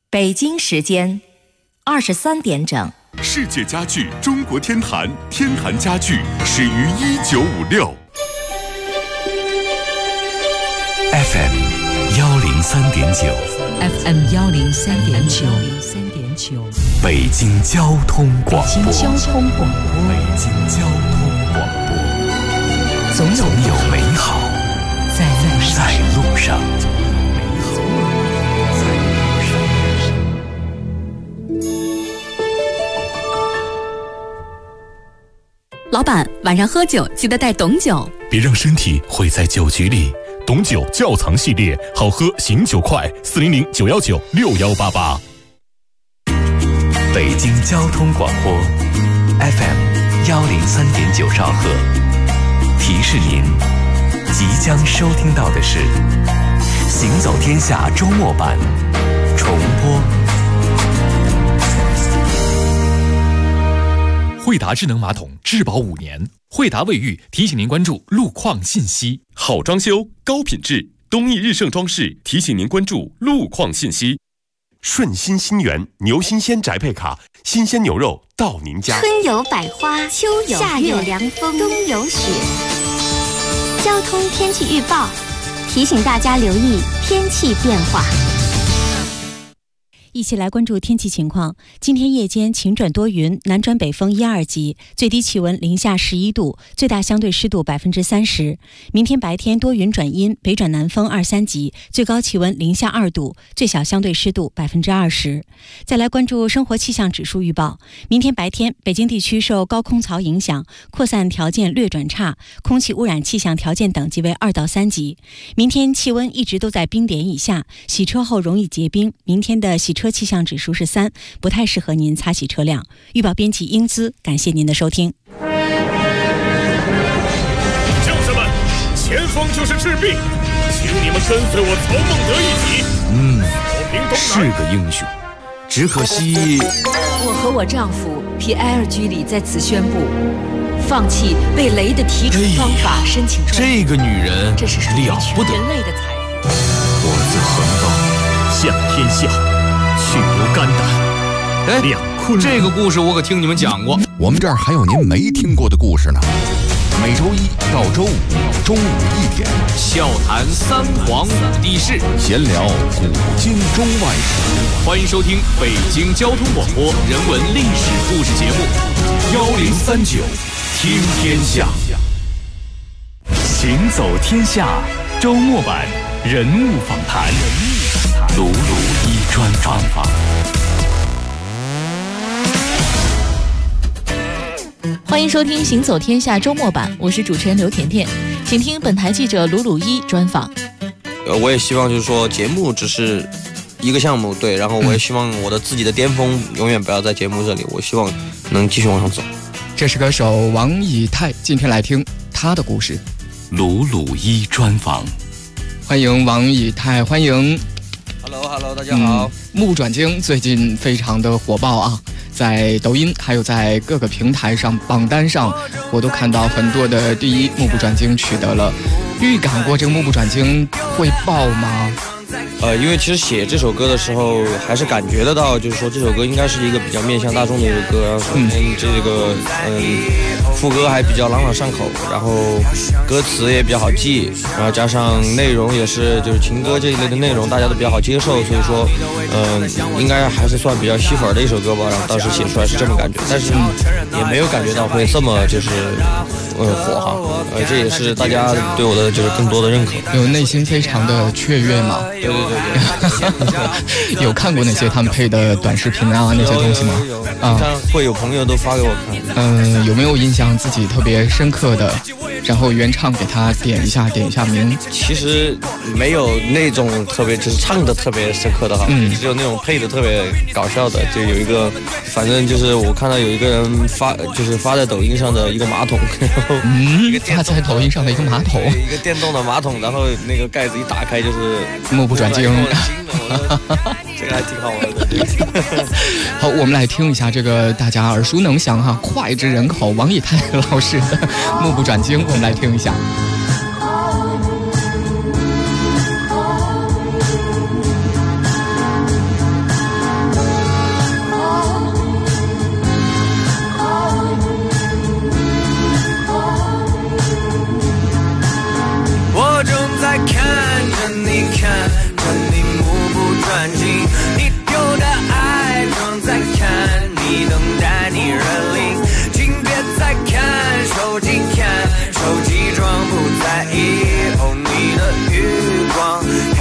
北京时间23点整。 世界家具中国天坛，天坛家具始于1956。FM 103.9 FM 103.9， 北京交通广播。 北京交通广播。总有美好在路上。 老板，晚上喝酒记得带董酒， 别让身体毁在酒局里。董酒窖藏系列，好喝醒酒快，400-919-6188。 北京交通广播 FM 103.9兆赫，提示您，即将收听到的是《行走天下》周末版重播。 惠达智能马桶质保5年，惠达卫浴提醒您关注路况信息。 好装修高品质，东益日盛装饰提醒您关注路况信息。顺心新源牛新鲜宅配卡，新鲜牛肉到您家。 春有百花，秋有夏有凉风，冬有雪。交通天气预报提醒大家留意天气变化。 一起来关注天气情况。今天夜间晴转多云，南转北风1、2级，最低气温零下11度，最大相对湿度30%。明天白天多云转阴，北转南风2、3级，最高气温零下2度，最小相对湿度20%。再来关注生活气象指数预报。明天白天，北京地区受高空槽影响，扩散条件略转差，空气污染气象条件等级为2到3级。明天气温一直都在冰点以下，洗车后容易结冰。明天的洗车气象指数是3，不太适合您擦洗车辆。预报编辑英姿，感谢您的收听。 将士们，前方就是赤壁，请你们跟随我曹孟德一起。 是个英雄，只可惜我和我丈夫皮埃尔居里在此宣布，放弃为雷的提出方法申请专利。 这个女人这是属于了不得， 全人类的财富。 我自横高向天下，去留肝胆。两坤。 这个故事我可听你们讲过。 我们这儿还有您没听过的故事呢。每周一到周五中午1点， 笑谈3皇5帝室， 闲聊古今中外史。 欢迎收听北京交通广播人文历史故事节目1039听天下。 行走天下周末版人物访谈，鲁一专访。 欢迎收听《行走天下》周末版，我是主持人刘甜甜，请听本台记者鲁一专访。 我也希望就是说，节目只是一个项目，对，然后我也希望我的自己的巅峰永远不要在节目这里，我希望能继续往上走。 这是歌手王以太，今天来听他的故事。 鲁一专访， 欢迎王以太，欢迎。 Hello， 大家好。 目不转睛最近非常的火爆啊。在抖音还有在各个平台上榜单上，我都看到很多的第一，目不转睛取得了。预感过这个目不转睛会爆吗？ 因为其实写这首歌的时候，还是感觉得到，就是说这首歌应该是一个比较面向大众的一个歌。首先这个副歌还比较朗朗上口，然后歌词也比较好记，然后加上内容也是就是情歌这一类的内容，大家都比较好接受，所以说应该还是算比较吸粉的一首歌吧。然后当时写出来是这么感觉，但是也没有感觉到会这么就是火哈。这也是大家对我的就是更多的认可。 有内心非常的雀跃吗？ 对。 有看过那些他们配的短视频啊那些东西吗？ 啊，会有朋友都发给我看。有没有印象自己特别深刻的，然后原唱给他点一下名？ 其实没有那种特别就是唱的特别深刻的哈，只有那种配的特别搞笑的。就有一个，反正就是我看到有一个人发在抖音上的一个马桶， 发在抖音上的一个马桶， 一个电动的马桶，然后那个盖子一打开就是目不转睛。 这个还挺好玩的。 好，我们来听一下这个大家耳熟能详哈，脍炙人口王以太老师的《目不转睛》，我们来听一下。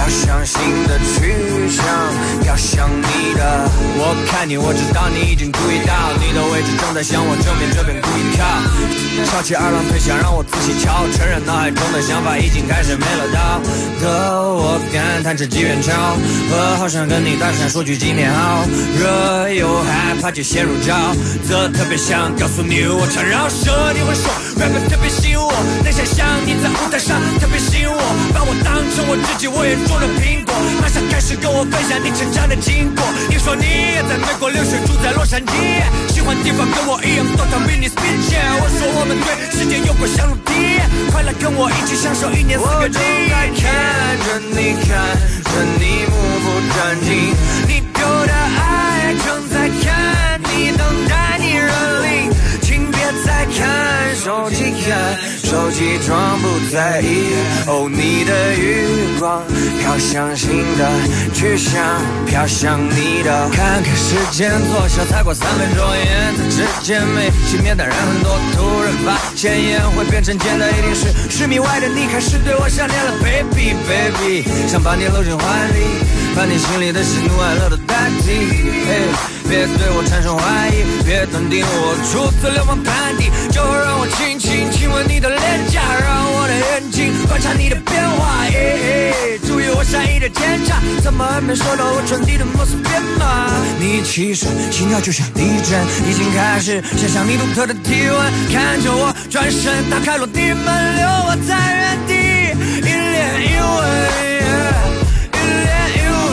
飘向新的去向，飘向你的。我看你，我知道你已经注意到，你的位置正在向我正面这边故意靠。翘起二郎腿，想让我仔细瞧，承认脑海中的想法已经开始没了道德。我感叹着机缘巧合，好想跟你搭讪说句今天好，热又害怕就陷入沼泽，特别想告诉你我常饶舌，你会说 rap 特别吸引我，能想象你在舞台上特别吸引我，把我当成我自己我眼中的苹果，马上开始跟我分享你成长的经过。你说你也在美国留学，住在洛杉矶，喜欢地方跟我一样多趟 mini speech， 我说我们对世界有过相同体验，快来跟我一起享受1年4个季。我正在看着你，看着你目不转睛，你丢的爱正在看你，等待你认领，请别再看手机，看手机装不在意。哦，你的余光飘向新的去向，飘向你的。看看时间，坐下才过3分钟，眼在之间没熄灭的人很多，突然发现烟会变成尖的，一定是10米外的你开始对我想念了 ，baby baby， 想把你搂进怀里，把你心里的喜怒哀乐都代替。别对我产生怀疑，别断定我出自流氓团体，就让我轻轻亲吻你的脸颊，让我的眼睛观察你的变化。注意我善意的检查，怎么还没收到我传递的摩斯编码？你其实心跳就像地震，已经开始想象你独特的体温，看着我转身打开落地门，留我在原地一脸一吻，一脸一吻。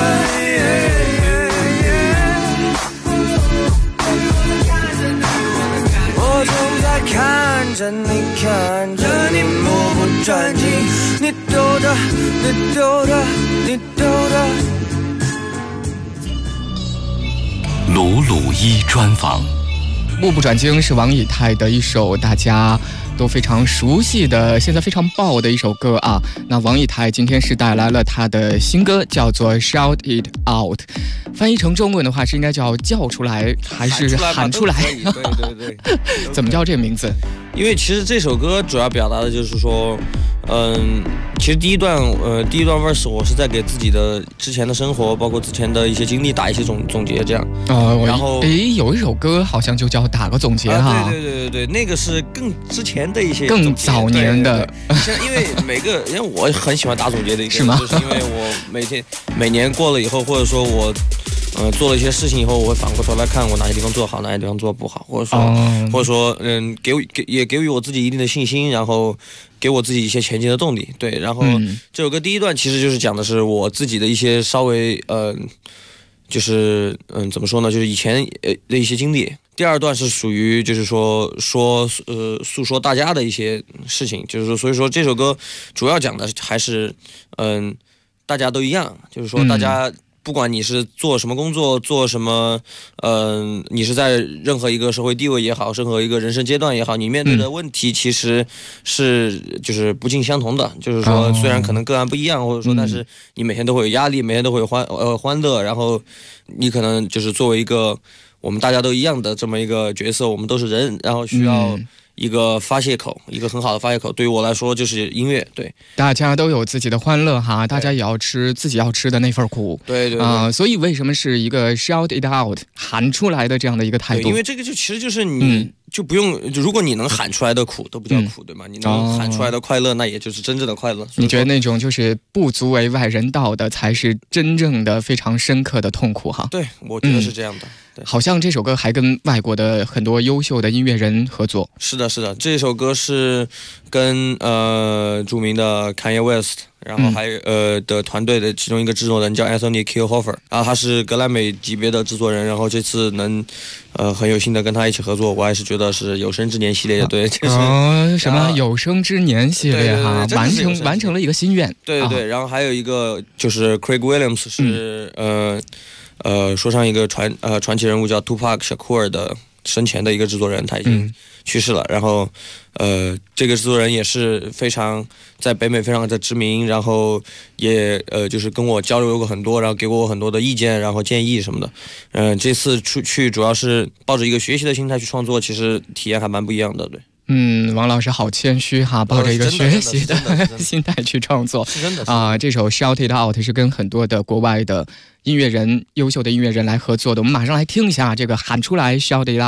我正在看着你，看着你目不转睛，你丢的，你丢的，你丢的。 鲁鲁一专访， 目不转睛是王以太的一首大家都非常熟悉的，现在非常爆的一首歌啊。那王以太今天是带来了他的新歌，叫做 Shout It Out， 翻译成中文的话是应该叫叫出来还是喊出来？ 对， 怎么叫这个名字？ 因为其实这首歌主要表达的就是说，其实第一段 verse 我是在给自己的之前的生活，包括之前的一些经历打一些总结，这样。然后有一首歌好像就叫打个总结哈。 对，那个是更之前的一些更早年的。 对，因为因为我很喜欢打总结的一个， 是吗？ 就是因为我每年过了以后，或者说我做了一些事情以后，我会反过头来看我哪些地方做好，哪些地方做不好，或者说给予我自己一定的信心，然后给我自己一些前进的动力。对，然后这首歌第一段其实就是讲的是我自己的一些稍微就是怎么说呢，就是以前的一些经历。第二段是属于就是说诉说大家的一些事情，就是说所以说这首歌主要讲的还是大家都一样，就是说大家不管你是做什么工作，做什么你是在任何一个社会地位也好，任何一个人生阶段也好，你面对的问题其实是就是不尽相同的，就是说虽然可能个案不一样，或者说但是你每天都会有压力，每天都会有欢乐，然后你可能就是作为一个我们大家都一样的这么一个角色，我们都是人，然后需要一个发泄口，一个很好的发泄口。对于我来说就是音乐。对， 大家都有自己的欢乐哈，大家也要吃自己要吃的那份苦。 对所以为什么是一个 shout it out 喊出来的这样的一个态度？ 因为这个其实就是你就不用，如果你能喊出来的苦都不叫苦，对吗？你能喊出来的快乐，那也就是真正的快乐。 你觉得那种就是不足为外人道的，才是真正的非常深刻的痛苦哈？ 对，我觉得是这样的。 好像这首歌还跟外国的很多优秀的音乐人合作。 是的，这首歌是跟著名的 Kanye West， 然后还有的团队的其中一个制作人叫 Anthony Kielhofer， 然后他是格莱美级别的制作人，然后这次能很有幸的跟他一起合作，我还是觉得是有生之年系列，对，就是什么有生之年系列哈，完成了一个心愿。 对，然后还有一个就是 Craig Williams 是说唱一个传奇人物叫 Tupac Shakur 的生前的一个制作人，他已经去世了。然后这个制作人也是非常在北美非常的知名，然后也就是跟我交流过很多，然后给我很多的意见，然后建议什么的。这次出去主要是抱着一个学习的心态去创作，其实体验还蛮不一样的。对。 王老师好谦虚哈，抱着一个学习的心态去创作。 是真的这首 Shout It Out 是跟很多的国外的音乐人、优秀的音乐人来合作的。我们马上来听一下这个喊出来 Shout It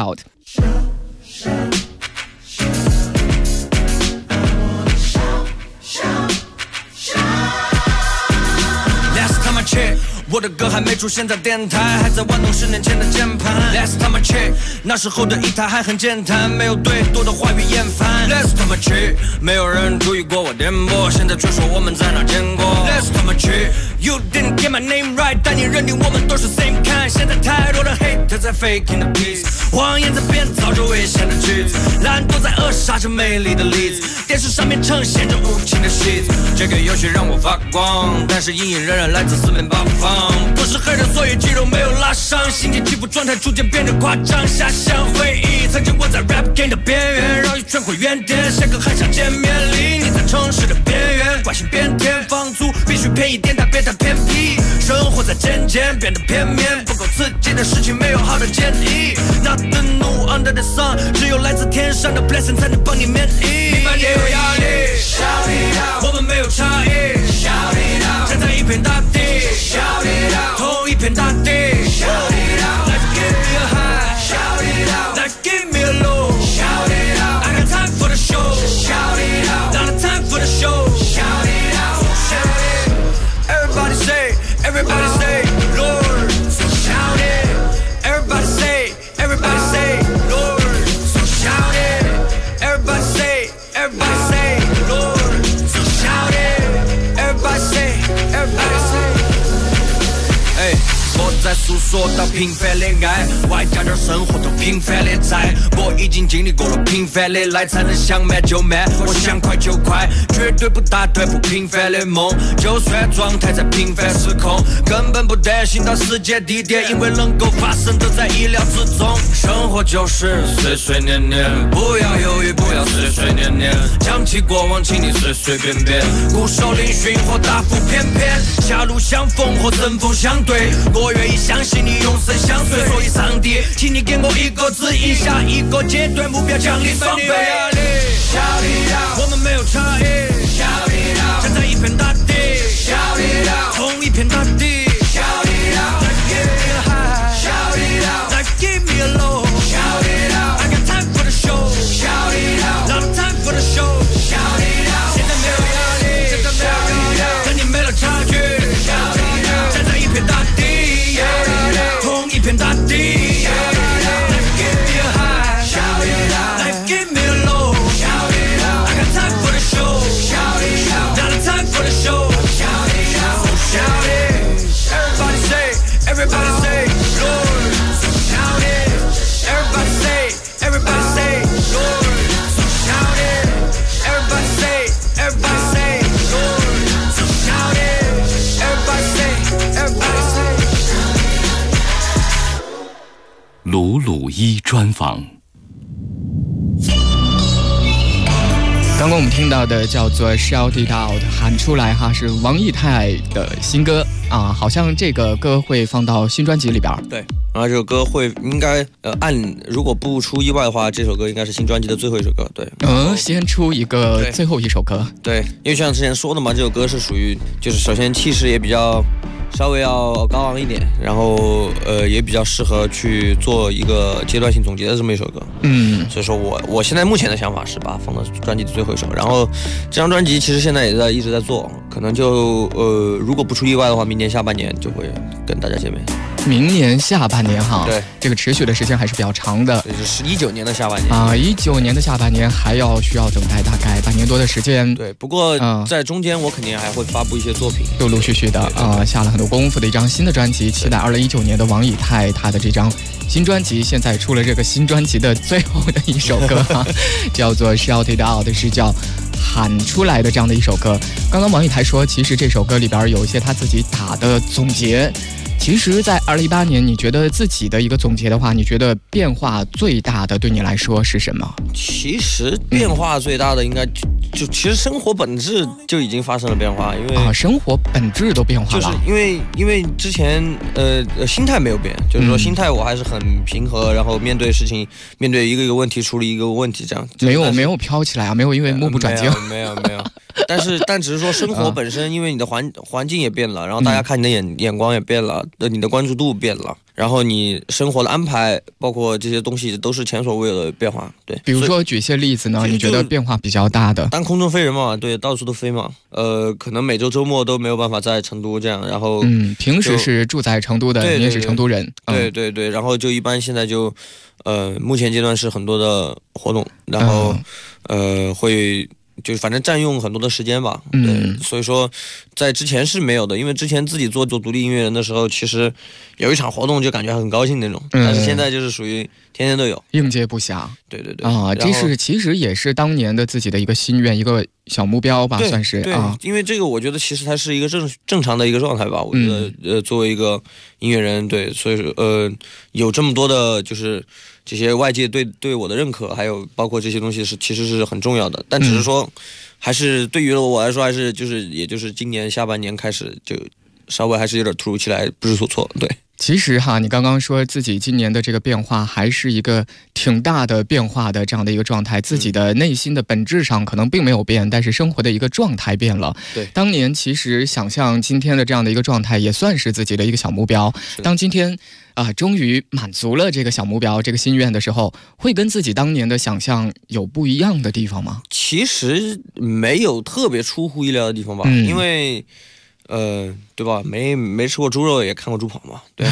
Out。Last time I checked， 我的歌还没出现在电台，还在玩弄10年前的键盘。Last time I check， 那时候的一台还很健谈，没有对多的话语厌烦。Last time I check， 没有人注意过我颠簸，现在却说我们在哪见过。Last time I check，You didn't get my name right， 但你认定我们都是 same kind。现在太多的 hate 在 faking the peace， 谎言在编造着危险的句子，懒惰在扼杀着美丽的例子，电视上面呈现着无情的戏子。这个游戏让我发光，但是阴影仍然来自四面八方。不是黑人，所以肌肉没有拉伤，心情起伏状态逐渐变得夸张。遐想回忆，曾经我在 rap game 的边缘，绕一圈回原点，下个还想见面。离你在城市的边缘，关心变天，房租必须便宜点，但别太偏僻。生活在渐渐变得片面，不够刺激的事情没有好的建议。Nothing new under the sun， 只有来自天上的 blessing 才能帮你免疫。明白你有压力 ，Shout it out， 我们没有差异 ，Shout it out， 站在一片大地 ，Shout it out， 同一片大地 ，Shout it out，Let's give me a high，Shout it out，Let's give me a low，Shout it out，I got time for the show，Shout it out，not a time for the show，Shout it out，Shout it，Everybody say，Everybody say，Lord，so shout it，Everybody say，Everybody say，Lord，so shout it，Everybody say，Everybody say，Lord，so shout it，Everybody say，Everybody say。我在诉说到平凡恋爱，外加点生活都平凡的债。我已经经历过了平凡的来，才能想慢就慢，我想快就快，绝对不打断不平凡的梦。就算状态在平凡时空，根本不担心到世界地点，因为能够发生都在意料之中。生活就是岁岁年年，不要犹豫，不要岁岁年年，讲起过往，请你随随便便，固守嶙峋或大腹便便，狭路相逢或针锋相对。我愿意相信你永生相随，所以上帝，请你给我一个指引，下一个阶段目标奖励双倍。Shout it out， 我们没有差异 ，Shout it out， 站在一片大地 ，Shout it out， 同一片大地 ，Shout it out，Let's give me a high，Shout it out，Let's give me a low，Shout it out，I got time for the show，Shout it out，not a time for the show，Shout it out， 现在没有压力 ，Shout it out， 跟你没了差距 ，Shout it out， 站在一片大地。同一片大地 ，Let's give me a high，Let's give me a low，I got time for the show，not a time for the show，shout it，everybody say，everybody say，Lord，so shout it，everybody say，everybody say，Lord，so shout it，everybody say，everybody say，Lord，so shout it，everybody say，everybody say。 鲁鲁一专访。 刚刚我们听到的叫做 Shout It Out， 喊出来哈，是王以太的新歌啊，好像这个歌会放到新专辑里边。 对，然后这首歌会应该如果不出意外的话，这首歌应该是新专辑的最后一首歌。对， 先出一个最后一首歌。 对，因为像之前说的嘛，这首歌是属于就是首先气势也比较稍微要高昂一点，然后也比较适合去做一个阶段性总结的这么一首歌。所以说我现在目前的想法是把它放到专辑的最后一首，然后这张专辑其实现在也一直在做，可能就如果不出意外的话，明年下半年就会跟大家见面。 明年下半年哈， 对， 这个持续的时间还是比较长的， 就是19年的下半年啊，19年的下半年还需要等待大概半年多的时间。 对，不过在中间我肯定还会发布一些作品， 陆陆续续的下了很多功夫的一张新的专辑，期待2019年的王以太他的这张新专辑。现在出了这个新专辑的最后的一首歌叫做 Shout It Out， 是叫喊出来的这样的一首歌。刚刚王以太说，其实这首歌里边有一些他自己打的总结。 其实在2018年，你觉得自己的一个总结的话，你觉得变化最大的对你来说是什么？ 其实变化最大的应该就其实生活本质就已经发生了变化，因为生活本质都变化了， 就是因为之前心态没有变，就是说心态我还是很平和，然后面对事情，面对一个问题处理一个问题这样。 没有飘起来啊，没有因为目不转睛， 没有。但只是说生活本身，因为你的环境也变了，然后大家看你的眼光也变了，你的关注度变了，然后你生活的安排，包括这些东西都是前所未有的变化。对， 比如说举些例子呢？你觉得变化比较大的？ 当空中飞人嘛，对，到处都飞嘛。可能每周周末都没有办法在成都这样，然后平时是住在成都的，你也是成都人。 对，然后就一般现在就目前阶段是很多的活动，然后会。就反正占用很多的时间吧，对，所以说在之前是没有的，因为之前自己做独立音乐人的时候，其实有一场活动就感觉很高兴那种，但是现在就是属于天天都有， 应接不暇。 对啊，这是其实也是当年的自己的一个心愿，一个小目标吧，算是啊。 因为这个我觉得其实它是一个正常的一个状态吧，我觉得作为一个音乐人，对，所以说有这么多的就是这些外界对我的认可，还有包括这些东西其实是很重要的，但只是说还是对于我来说还是也就是今年下半年开始就稍微还是有点突如其来，不知所措。对， 其实哈，你刚刚说自己今年的这个变化还是一个挺大的变化的这样的一个状态，自己的内心的本质上可能并没有变，但是生活的一个状态变了。 对， 当年其实想象今天的这样的一个状态也算是自己的一个小目标，当今天终于满足了这个小目标这个心愿的时候，会跟自己当年的想象有不一样的地方吗？ 其实没有特别出乎意料的地方吧，因为对吧？没吃过猪肉也看过猪跑嘛，对，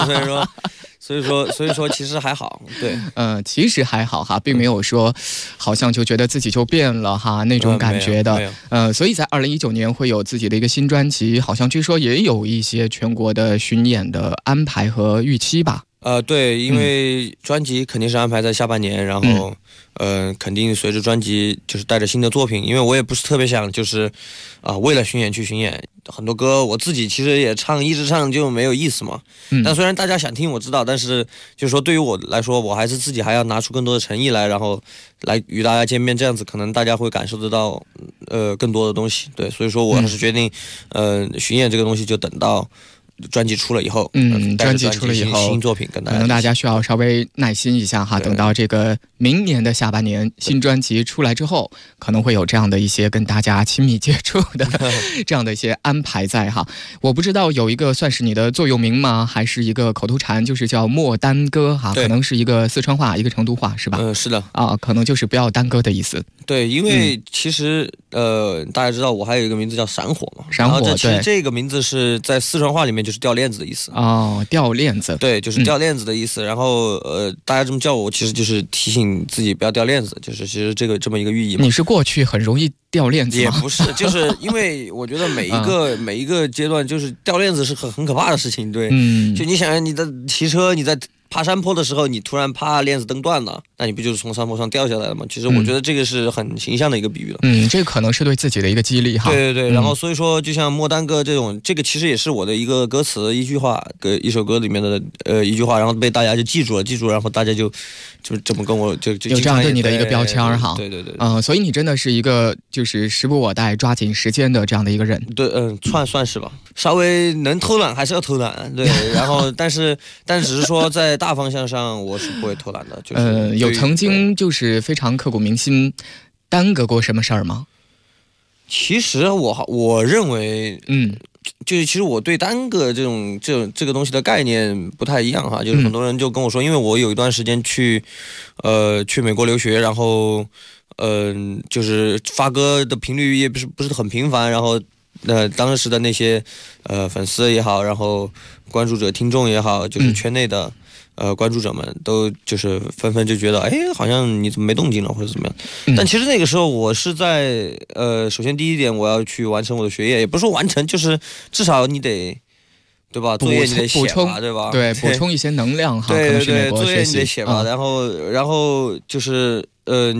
所以说其实还好，对， 其实还好哈，并没有说好像就觉得自己就变了哈那种感觉的，所以在2019年会有自己的一个新专辑，好像据说也有一些全国的巡演的安排和预期吧。 对，因为专辑肯定是安排在下半年，然后肯定随着专辑就是带着新的作品，因为我也不是特别想就是为了巡演去巡演，很多歌我自己其实也一直唱就没有意思嘛。但虽然大家想听我知道，但是就是说对于我来说，我还是自己还要拿出更多的诚意来，然后来与大家见面，这样子可能大家会感受得到更多的东西。对，所以说我还是决定巡演这个东西就等到专辑出了以后， 专辑出了以后， 新作品跟大家， 可能大家需要稍微耐心一下哈，等到这个明年的下半年新专辑出来之后，可能会有这样的一些跟大家亲密接触的这样的一些安排在哈。我不知道有一个算是你的座右铭吗？还是一个口头禅，就是叫莫耽搁哈，可能是一个四川话，一个成都话是吧？ 是的可能就是不要耽搁的意思。 对，因为其实大家知道我还有一个名字叫闪火嘛， 闪火， 其实这个名字是在四川话里面就是掉链子的意思。 掉链子， 对，就是掉链子的意思。然后大家这么叫我，其实就是提醒自己不要掉链子，就是其实这么一个寓意嘛。 你是过去很容易掉链子吗？ 也不是，就是因为我觉得每一个阶段，就是掉链子是很可怕的事情。对，就你想你的骑车，你在爬山坡的时候，你突然啪链子蹬断了，那你不就是从山坡上掉下来了吗？其实我觉得这个是很形象的一个比喻了。 这个可能是对自己的一个激励哈。 对，然后所以说，就像莫耽搁这种，这个其实也是我的一个歌词一句话，一首歌里面的一句话，然后被大家就记住了，然后大家就这么跟我就有这样对你的一个标签哈。 对， 所以你真的是一个就是时不我待、抓紧时间的这样的一个人。 对，算是吧，稍微能偷懒还是要偷懒，对，然后但只是说在大方向上我是不会偷懒的。就是有曾经就是非常刻骨铭心耽搁过什么事儿吗？ 其实我认为就是其实我对耽搁这个东西的概念不太一样哈，就是很多人就跟我说，因为我有一段时间去美国留学，然后就是发歌的频率也不是很频繁，然后当时的那些粉丝也好，然后关注者听众也好，就是圈内的关注者们都就是纷纷就觉得好像你怎么没动静了或者怎么样。但其实那个时候我是在首先第一点我要去完成我的学业，也不是说完成，就是至少你得对吧，作业你得写吧，对吧？ 对，补充一些能量哈。 对，作业你得写吧。然后就是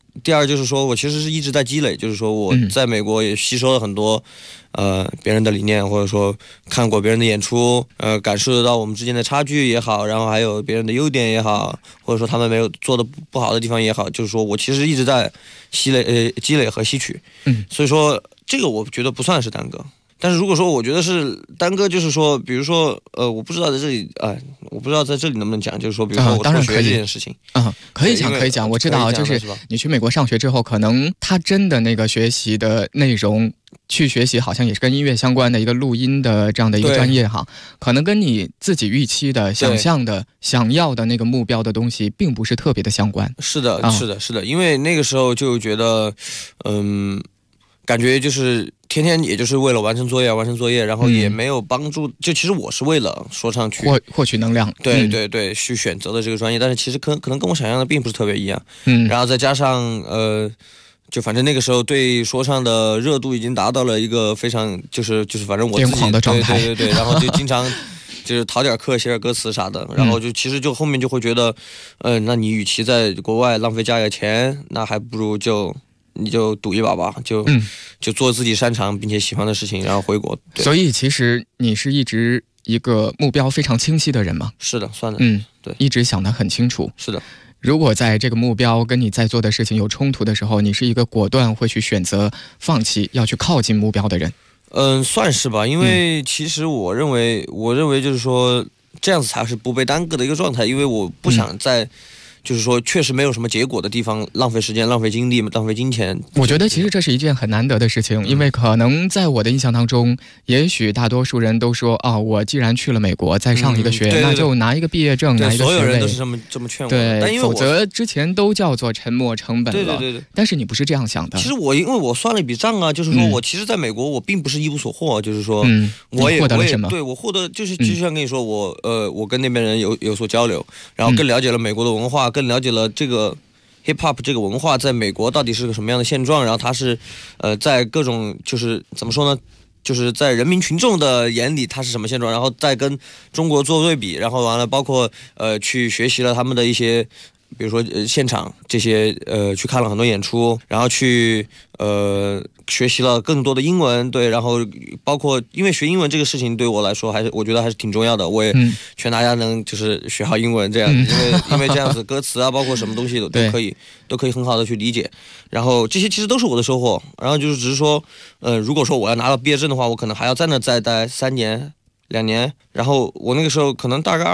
第二就是说我其实是一直在积累，就是说我在美国也吸收了很多别人的理念，或者说看过别人的演出，感受得到我们之间的差距也好，然后还有别人的优点也好，或者说他们没有做的不好的地方也好，就是说我其实一直在积累和吸取。所以说这个我觉得不算是耽搁。但是如果说我觉得是耽搁，就是说比如说我不知道在这里我不知道在这里能不能讲，就是说比如说我辍学这件事情可以讲，我知道，就是你去美国上学之后，可能他真的那个学习的内容去学习好像也是跟音乐相关的一个录音的这样的一个专业哈，可能跟你自己预期的想象的想要的那个目标的东西并不是特别的相关。是的，因为那个时候就觉得感觉就是天天也就是为了完成作业，然后也没有帮助，就其实我是为了说唱去获取能量， 对，去选择的这个专业，但是其实可能跟我想象的并不是特别一样。然后再加上就反正那个时候对说唱的热度已经达到了一个非常就是反正我自己癫狂的状态， 对，然后就经常就是逃点课写点歌词啥的，然后就其实就后面就会觉得那你与其在国外浪费家里的钱，那还不如你就赌一把吧，就做自己擅长并且喜欢的事情，然后回国。 所以其实你是一直一个目标非常清晰的人吗？ 是的，算的。对， 一直想得很清楚。 是的。 如果在这个目标跟你在做的事情有冲突的时候，你是一个果断会去选择放弃要去靠近目标的人。 算是吧，因为其实我认为就是说这样子才是不被耽搁的一个状态，因为我不想在就是说确实没有什么结果的地方浪费时间、浪费精力、浪费金钱。 我觉得其实这是一件很难得的事情，因为可能在我的印象当中，也许大多数人都说我既然去了美国再上一个学，那就拿一个毕业证，拿一个学位。 所有人都是这么劝我的。 对，否则之前都叫做沉没成本了。 对。 但是你不是这样想的。 其实因为我算了一笔账啊，就是说我其实在美国我并不是一无所获，就是说我也获得了什么？ 对，我获得就像跟你说，我跟那边人有所交流，然后更了解了美国的文化，更了解了这个 hip hop 这个文化在美国到底是个什么样的现状，然后它是在各种就是怎么说呢，就是在人民群众的眼里它是什么现状，然后再跟中国做对比，然后完了包括去学习了他们的一些比如说现场这些去看了很多演出，然后去学习了更多的英文，对，然后包括因为学英文这个事情对我来说我觉得还是挺重要的，我也劝大家能就是学好英文这样，因为这样子歌词啊包括什么东西都可以很好的去理解，然后这些其实都是我的收获，然后就是只是说如果说我要拿到毕业证的话，我可能还要在那再待3年2年，然后我那个时候可能大概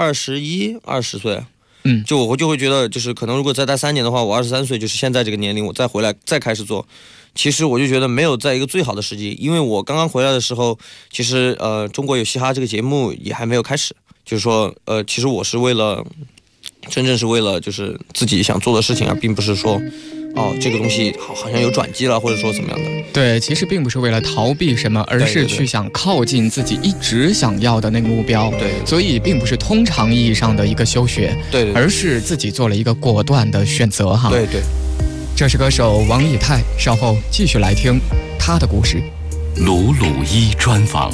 21、20岁。我就会觉得，就是可能如果再待3年的话，我23岁，就是现在这个年龄，我再回来再开始做，其实我就觉得没有在一个最好的时机，因为我刚刚回来的时候，其实中国有嘻哈这个节目也还没有开始，就是说其实我是真正是为了就是自己想做的事情，而并不是说这个东西好像有转机了，或者说怎么样的。 对，其实并不是为了逃避什么，而是去想靠近自己一直想要的那个目标。 对， 所以并不是通常意义上的一个休学， 对， 而是自己做了一个果断的选择哈。 对。 这是歌手王以太，稍后继续来听他的故事。 鲁鲁一专访。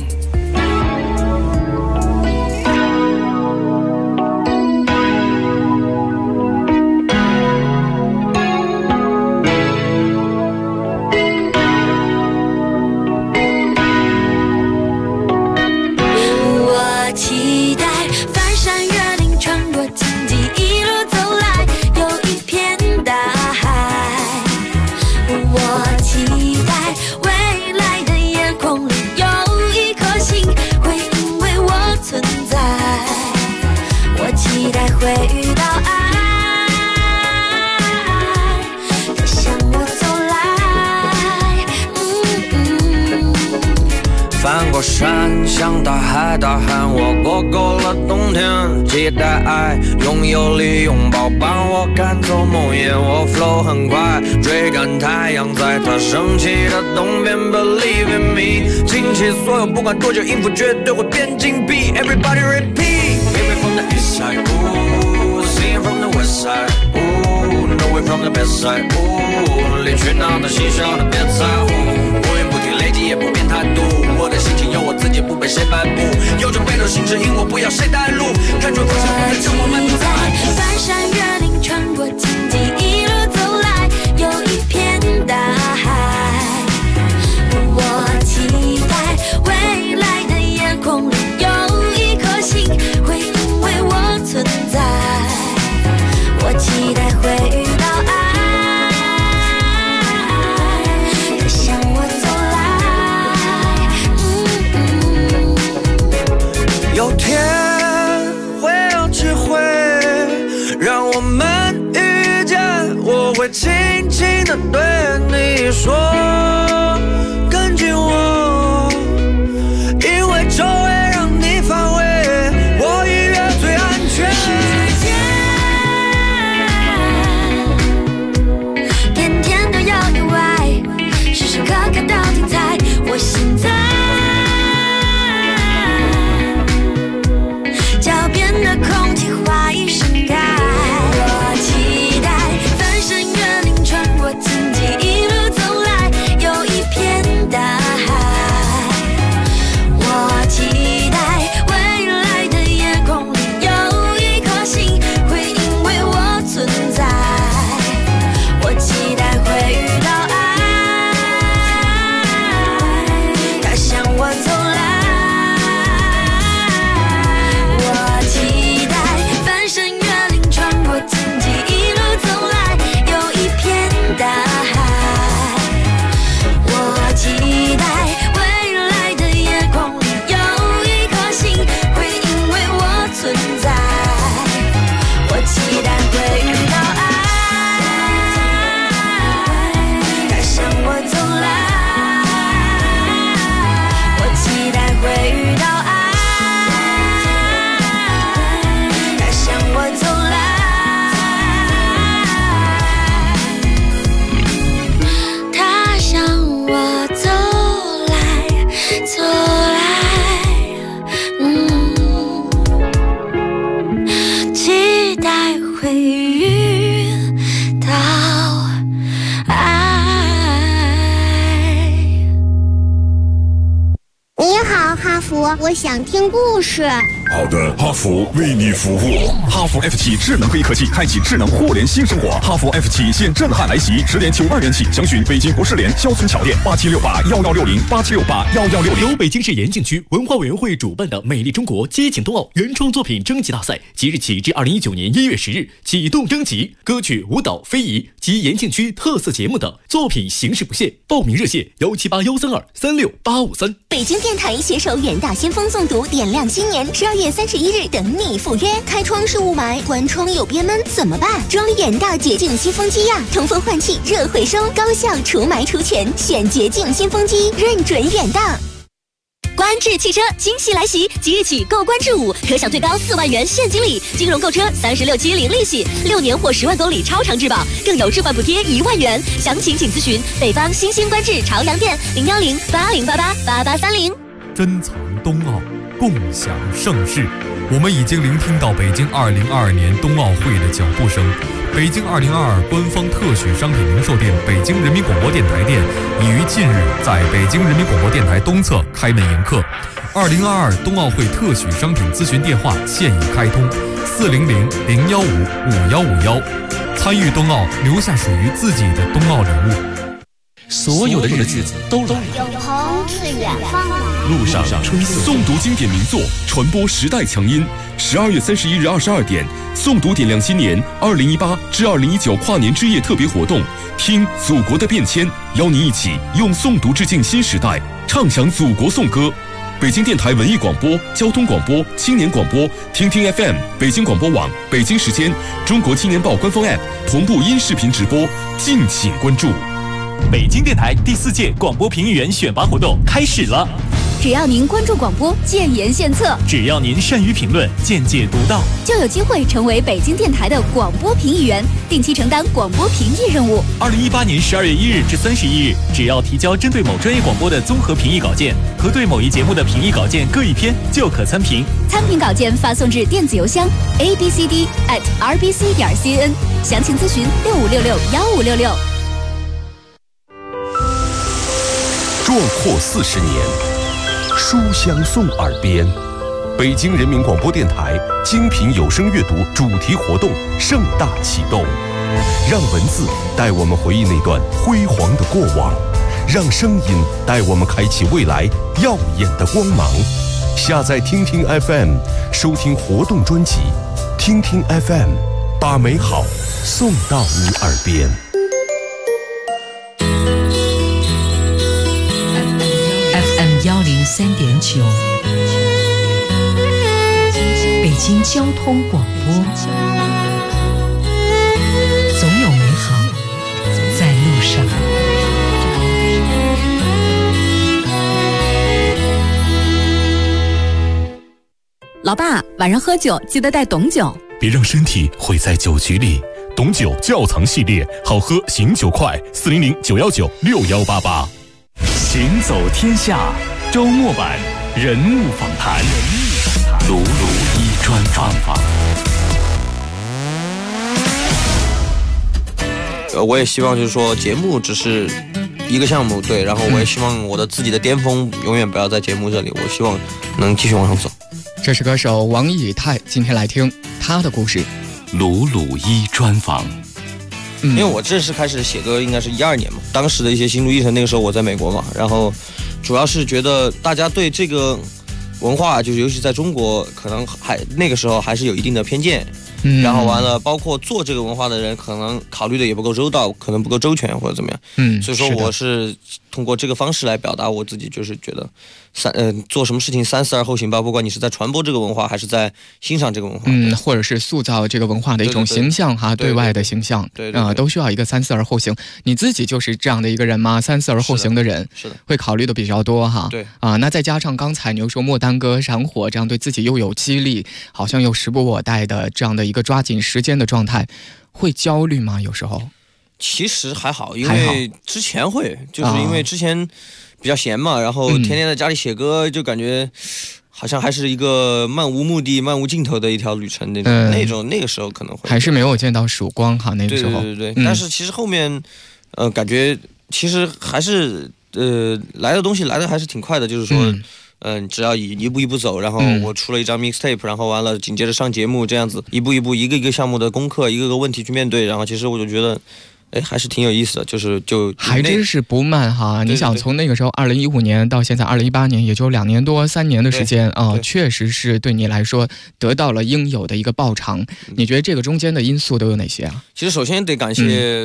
山向大海，大喊我过够了冬天，期待爱，拥有力，拥抱伴我赶走梦魇，我 flow 很快，追赶太阳，在它升起的东边 ，Believe in me， 惊起所有，不管多久，音符绝对会变金币 ，Everybody repeat，Hear me from the east side， ooh， See it from the west side， ooh， Know it from the best side， ooh， 离去闹的嬉笑的别在乎，不言不听，累积也不变态度。我的心情由我自己，不被谁摆布。有着北斗星指引我，不要谁带路。看准方向，不跟着我们不在。 翻山越岭，穿过荆棘，一路走来，有一的对你说，跟紧我，因为周围让你反胃，我音乐最安全。 时间天天都有意外，时时刻刻都精彩，我现在脚边的空气花已盛开，我期待翻山越岭穿过荆棘，一路走来有一片大海，我期待未来的夜空里有一颗星会因为我存在，我期待会遇到爱，它向我走来，我期待翻山越岭穿过荆棘，一路走来有一片大海，我期待未来的夜空里有一颗星会因为我存在，我期待会遇到爱，它向我走来，我期待会遇到爱，它向我走来，它向我走来，走来，期待会遇到爱。 你好，哈佛，我想听故事。 好的，哈佛为你服务。哈佛 F7 智能黑科技，开启智能互联新生活。哈佛 F7 现震撼来袭，10连92元起，详询北京国士联肖村桥店87681160，87681160。 由北京市延庆区文化委员会主办的“美丽中国接景冬奥”原创作品征集大赛，即日起至2019年1月10日启动征集。歌曲、舞蹈、非遗及延庆区特色节目等作品形式不限。报名热线17813236853。 北京电台携手远大先锋诵读，点亮新年，12月31日等你赴约。开窗是雾霾，关窗有憋闷怎么办？装远大洁净新风机呀，通风换气，热回收，高效除霾除醛，选洁净新风机，认准远大。观致汽车惊喜来袭，即日起购观致5可享最高4万元现金礼，金融购车36期零利息，6年或10万公里超长质保，更有置换补贴1万元。详情请咨询北方新兴观致朝阳店01080888830。 珍藏冬奥，共享盛世。我们已经聆听到北京2022年冬奥会的脚步声。北京2022官方特许商品零售店北京人民广播电台店已于近日在北京人民广播电台东侧开门迎客。2022冬奥会特许商品咨询电话现已开通，400-015-5151。参与冬奥，留下属于自己的冬奥礼物。 所有的日子都来了， 永恒是远方吗？ 路上春色，诵读经典名作，传播时代强音。12月31日22点，诵读点亮新年2018至2019跨年之夜特别活动，听祖国的变迁，邀您一起用诵读致敬新时代，唱响祖国颂歌。北京电台文艺广播、交通广播、青年广播、听听 FM、北京广播网、北京时间、中国青年报官方 App 同步音视频直播，敬请关注。 北京电台第4届广播评议员选拔活动开始了。 只要您关注广播，建言献策； 只要您善于评论，见解独到， 就有机会成为北京电台的广播评议员，定期承担广播评议任务。 2018年12月1日至31日，只要提交针对某专业广播的综合评议稿件和对某一节目的评议稿件各1篇，就可参评。 参评稿件发送至电子邮箱 abcd@rbc.cn， 详情咨询65661566。 壮阔40年，书香送耳边。北京人民广播电台精品有声阅读主题活动盛大启动，让文字带我们回忆那段辉煌的过往，让声音带我们开启未来耀眼的光芒。下载听听 FM， 收听活动专辑，听听 FM， 把美好送到你耳边。 103.9，北京交通广播，总有美好在路上。 老爸，晚上喝酒记得带董酒， 别让身体毁在酒局里。董酒窖藏系列，好喝醒酒快，400-919-6188。 行走天下周末版人物访谈，鲁一专访。 我也希望就是说节目只是一个项目，对，然后我也希望我的自己的巅峰永远不要在节目这里，我希望能继续往上走。 这是歌手王以太，今天来听他的故事。 鲁一专访。 因为我正式开始写歌应该是12年嘛，当时的一些心路历程，那个时候我在美国嘛，然后主要是觉得大家对这个文化，就是尤其在中国，可能那个时候还是有一定的偏见。然后完了，包括做这个文化的人，可能考虑的也不够周到，可能不够周全或者怎么样。所以说我是通过这个方式来表达我自己，就是觉得做什么事情三思而后行吧。不管你是在传播这个文化，还是在欣赏这个文化， 或者是塑造这个文化的一种形象哈，对外的形象，都需要一个三思而后行。你自己就是这样的一个人吗？三思而后行的人， 是的， 会考虑的比较多哈。 对那再加上刚才你又说莫耽搁闪火，这样对自己又有激励，好像又时不我待的这样的一个抓紧时间的状态，会焦虑吗？有时候其实还好，因为之前会，就是因为之前比较闲嘛，然后天天在家里写歌，就感觉好像还是一个漫无目的、漫无尽头的一条旅程那种，那个时候可能会还是没有见到曙光哈。那个时候， 对，但是其实后面，感觉其实还是来的东西来的还是挺快的，就是说。只要一步一步走，然后我出了一张 mixtape， 然后完了紧接着上节目，这样子一步一步一个项目的功课，一个问题去面对，然后其实我就觉得还是挺有意思的，就还真是不慢哈。你想从那个时候2015年到现在2018年，也就2年多3年的时间啊，确实是对你来说得到了应有的一个报偿。你觉得这个中间的因素都有哪些啊？ 其实首先得感谢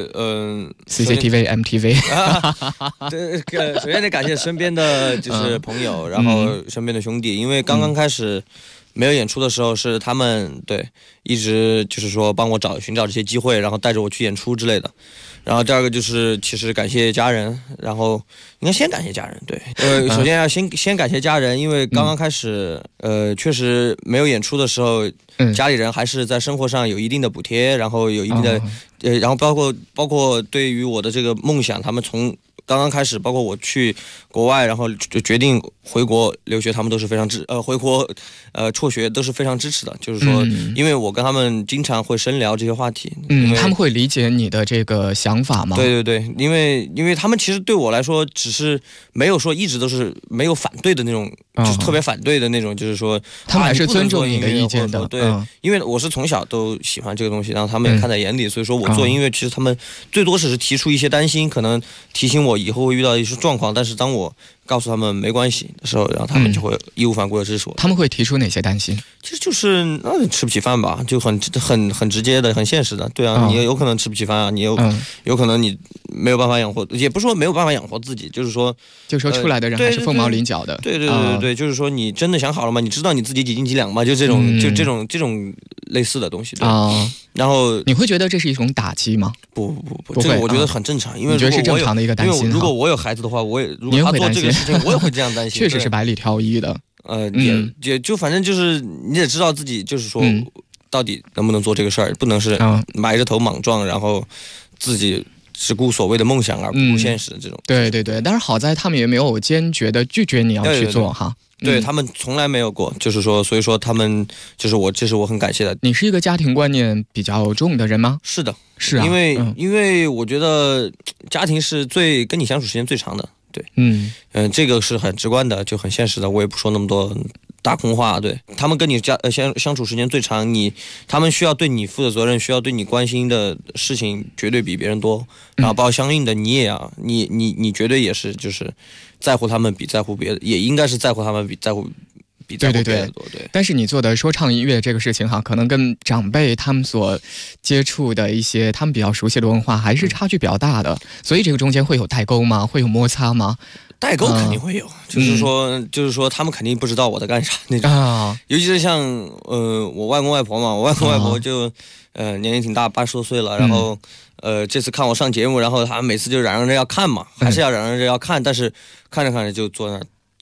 CCTV、MTV， 对，首先得感谢身边的就是朋友，然后身边的兄弟，因为刚刚开始没有演出的时候，是他们一直就是说帮我寻找这些机会，然后带着我去演出之类的。然后第二个就是其实感谢家人，然后应该先感谢家人，对，首先要先感谢家人，因为刚刚开始确实没有演出的时候，家里人还是在生活上有一定的补贴，然后有一定的然后包括对于我的这个梦想，他们从刚刚开始，包括我去国外，然后就决定回国留学，他们都是非常回国辍学都是非常支持的。就是说，因为我跟他们经常会深聊这些话题， 他们会理解你的这个想法吗？ 对，因为他们其实对我来说，只是没有说一直都是没有反对的那种，就是特别反对的那种，就是说他们还是尊重你的意见的。 对，因为我是从小都喜欢这个东西，然后他们也看在眼里，所以说我做音乐，其实他们最多只是提出一些担心，可能提醒我以后会遇到一些状况，但是当我告诉他们没关系的时候，然后他们就会义无反顾的支持我。 他们会提出哪些担心？ 其实就是吃不起饭吧，就很直接的、很现实的。对啊，你有可能吃不起饭啊，你有可能你没有办法养活，也不是说没有办法养活自己，就是说出来的人还是凤毛麟角的。 对，就是说你真的想好了吗？你知道你自己几斤几两吗？就这种类似的东西啊。然后你会觉得这是一种打击吗？ 不，这个我觉得很正常，因为你觉得是正常的一个担心。 因为如果我有孩子的话，如果他做这个事情，我也会这样担心。 确实是百里挑一的。 也就反正就是你得知道自己就是说到底能不能做这个事儿，不能是埋着头莽撞，然后自己只顾所谓的梦想而不顾现实这种。 对，但是好在他们也没有坚决的拒绝你要去做哈。 对，他们从来没有过，就是说，所以说他们就是这是我很感谢的。 你是一个家庭观念比较重的人吗？ 是的， 是啊， 因为我觉得家庭是跟你相处时间最长的。对，这个是很直观的，就很现实的，我也不说那么多大空话。对，他们跟你相处时间最长，他们需要对你负的责任，需要对你关心的事情绝对比别人多，然后包括相应的你也要你绝对也是就是在乎他们比在乎别的，也应该是在乎他们比在乎别的多。对， 但是你做的说唱音乐这个事情哈，可能跟长辈他们所接触的一些他们比较熟悉的文化还是差距比较大的，所以这个中间会有代沟吗？会有摩擦吗？ 代沟肯定会有，就是说他们肯定不知道我在干啥那种尤其是像我外公外婆嘛，我外公外婆就年龄挺大，80多岁了，然后这次看我上节目，然后他们每次就嚷嚷着要看嘛，还是要嚷嚷着要看，但是看着就坐那儿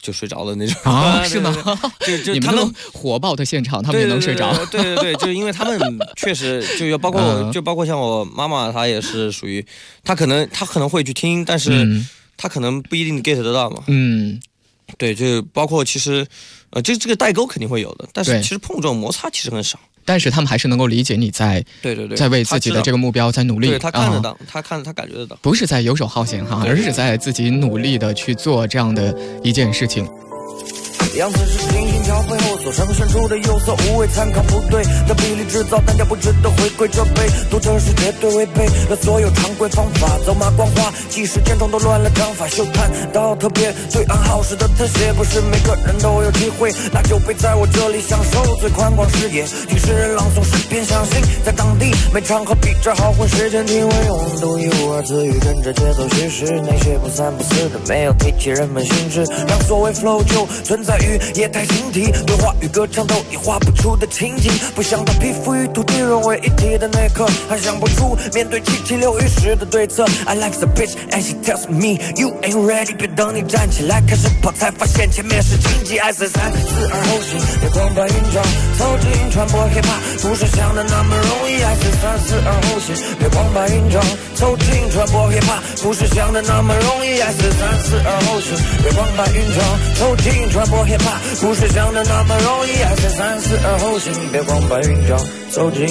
就睡着了那种啊？是吗？ 就你们那种火爆的现场，他们也能睡着？ 对，就是因为他们确实就包括像我妈妈，她也是属于，她可能会去听，但是她可能不一定 get 得到嘛。对，就包括其实这个代沟肯定会有的，但是其实碰撞摩擦其实很少。 但是他们还是能够理解你在在为自己的这个目标在努力， 对他看得到，他感觉得到， 不是在游手好闲哈，而是在自己努力的去做这样的一件事情。 样子是精心调配后所呈现出的有色无味，参考不对的比例制造单价不值得回归，这杯独特是绝对违背了所有常规方法，走马观花，即使见状都乱了章法，秀探到特别对暗号式的特写，不是每个人都有机会拿酒杯在我这里享受最宽广视野，听诗人朗诵诗篇，相信在当地每场合比这好混，时间听为用独一无二，自语跟着节奏叙事，那些不三不四的没有提起人们心智，让所谓 flow 就存在于液态形体，对话与歌唱都已画不出的情景，不想到皮肤与土地融为一体的那刻，还想不出面对776于时的对策。I like the bitch and she tells me you ain't ready， 别等你站起来开始跑，才发现前面是荆棘。I say 3、4、2后行，别光把云罩凑近，传播 hiphop 不是想的那么容易。I say 3、4、2后行，别光把云罩凑近，传播 hiphop 不是想的那么容易。I say 3、4、2后行，别光把云罩凑近，传播 hiphop不是想的那么容易。I say 3、4、2后行，别光把云罩凑近。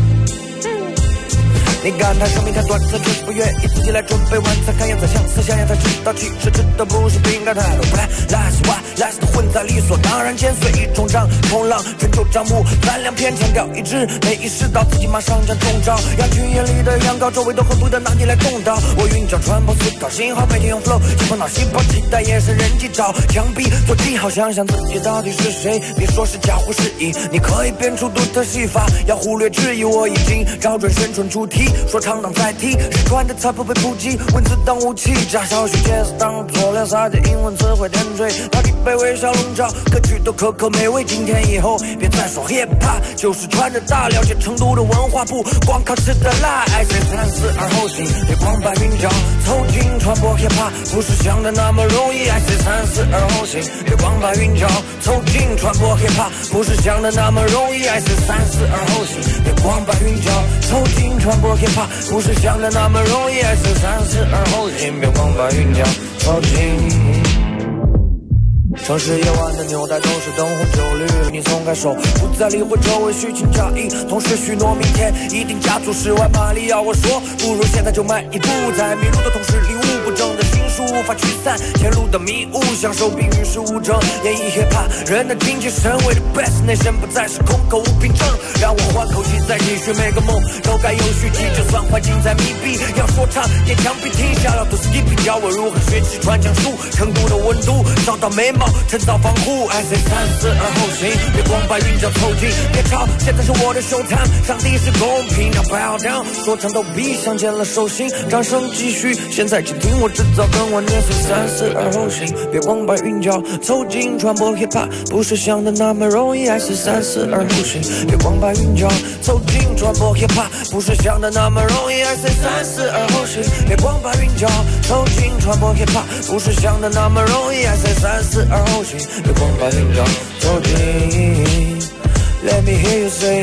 你感叹生命太短暂，却不愿意自己来准备晚餐，看样子像思想样才知道，其实吃的不是饼干，太多 black lies white lies 的混在理所当然间，随意冲撞冲浪，春秋账目反两篇，强调一致，没意识到自己马上将中招，羊群眼里的羊羔，周围都恨不得拿你来动刀。我晕着传播思考信号，每天用 flow 去碰到细胞，期待眼神人机找墙壁做记号，想想自己到底是谁，别说是假或是乙，你可以变出独特戏法，要忽略质疑，我已经找准宣传主题。说唱当载体，失传的菜谱被普及，文字当武器，假小许节奏当佐料，撒点英文词汇点缀，把地被微笑笼罩，歌曲都可口美味。今天以后别再说 hiphop， 就是穿着大，了解成都的文化，不光靠吃的辣。I say 3、4、2后行，别光把云罩凑近，传播 hiphop 不是想的那么容易。I say 3、4、2后行，别光把云罩凑近，传播 hiphop 不是想的那么容易。I say 3、4、2后行，别光把云罩凑近，传播 hiphop不是想的那么容易。I say 3、4、2后行，别光把云罩凑近。城市夜晚的纽带都是灯红酒绿，你松开手，不再理会周围虚情假意，同时许诺明天一定加速10万马力。要我说，不如现在就迈一步，在迷路的同时领悟不正的心术，无法驱散前路的迷雾，享受并与世无争，演绎 hiphop 人的精气神，为的 best nation 不再是空口无凭证，让我换口气再继续，每个梦都该有续集，就算环境再密闭，要说唱也墙壁停下了都 skippy， 教我如何学习传讲术，成都的温度烧到眉毛，趁早防护。I say 3、4、2后行，别光把云罩凑近，别吵，现在是我的 show time， 上帝是公平，要 bow down， 说唱逗比相见了手心，掌声继续，现在请听我制造更晚年。3、4、2后行，别光把云罩凑近，传播 hiphop 不是想的那么容易。I say 3、4、2后行，别光把云罩凑近，传播 hiphop 不是想的那么容易。I say 3、4、2后行，别光把云罩凑近，传播 hiphop 不是想的那么容易。I say 3、4、2后行，别光把云罩凑近。Let me hear you say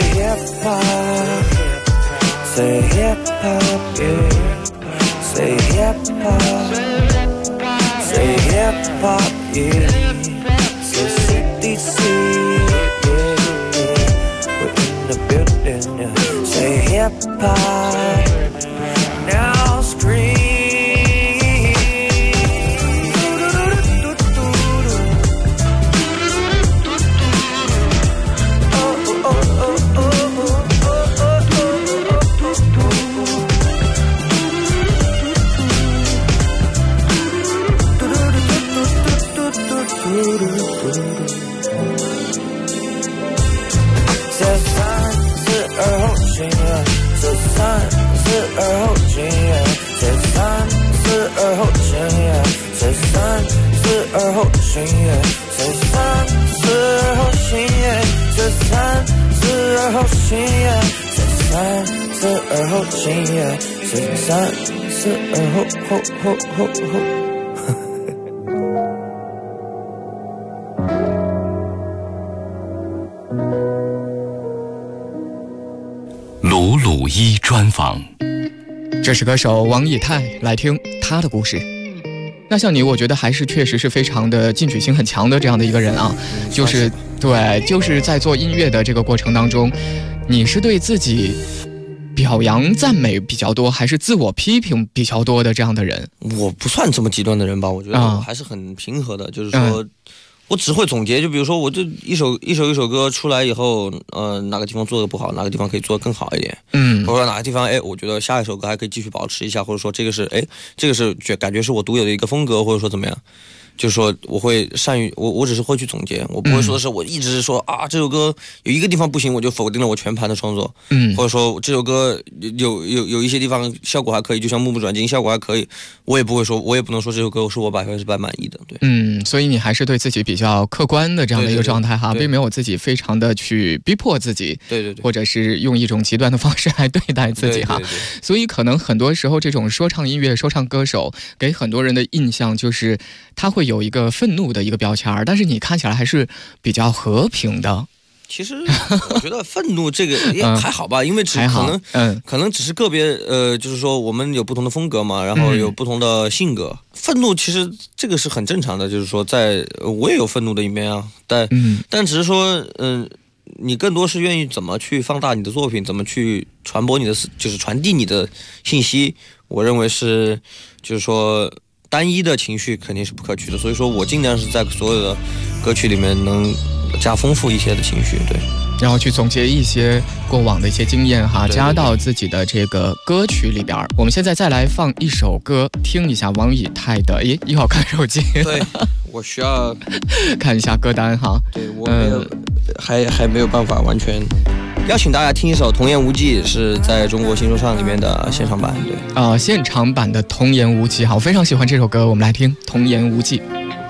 hip-hop, say hip-hop, yeah. Say hip-hop, say hip-hop, yeah. Say CDC, yeah, yeah. We're in the building, yeah. Say hip-hop, now scream. 鲁一专访。 这是歌手王以太，来听他的故事。那像你，我觉得还是确实是非常的进取心很强的这样的一个人啊，就是在做音乐的这个过程当中，你是对自己表扬赞美比较多，还是自我批评比较多的这样的人？我不算这么极端的人吧，我觉得我还是很平和的，就是说我只会总结，就比如说我这一首歌出来以后，哪个地方做的不好，哪个地方可以做得更好一点，或者说哪个地方我觉得下一首歌还可以继续保持一下，或者说这个是感觉是我独有的一个风格，或者说怎么样。就是说我会善于我只是会去总结，我不会说的是我一直说啊这首歌有一个地方不行我就否定了我全盘的创作，或者说这首歌有一些地方效果还可以，就像目不转睛效果还可以，我也不能说这首歌是我100%满意的，对。所以你还是对自己比较客观的这样的一个状态哈，并没有自己非常的去逼迫自己，对，或者是用一种极端的方式来对待自己哈。对。所以可能很多时候这种说唱音乐、说唱歌手给很多人的印象就是他会有一个愤怒的一个标签，但是你看起来还是比较和平的。其实我觉得愤怒这个也还好吧，因为可能只是个别就是说我们有不同的风格嘛，然后有不同的性格。愤怒其实这个是很正常的，就是说我也有愤怒的一面啊，但只是说你更多是愿意怎么去放大你的作品，怎么去传播就是传递你的信息。我认为是就是说单一的情绪肯定是不可取的，所以说我尽量是在所有的歌曲里面能加丰富一些的情绪，对，然后去总结一些过往的一些经验哈，加到自己的这个歌曲里边。我们现在再来放一首歌，听一下王以太的。又要看手机，对，我需要看一下歌单哈。对，我没有，还没有办法完全。邀请大家听一首《童言无忌》，是在中国新说唱里面的现场版，对，现场版的《童言无忌》，好，我非常喜欢这首歌，我们来听《童言无忌》。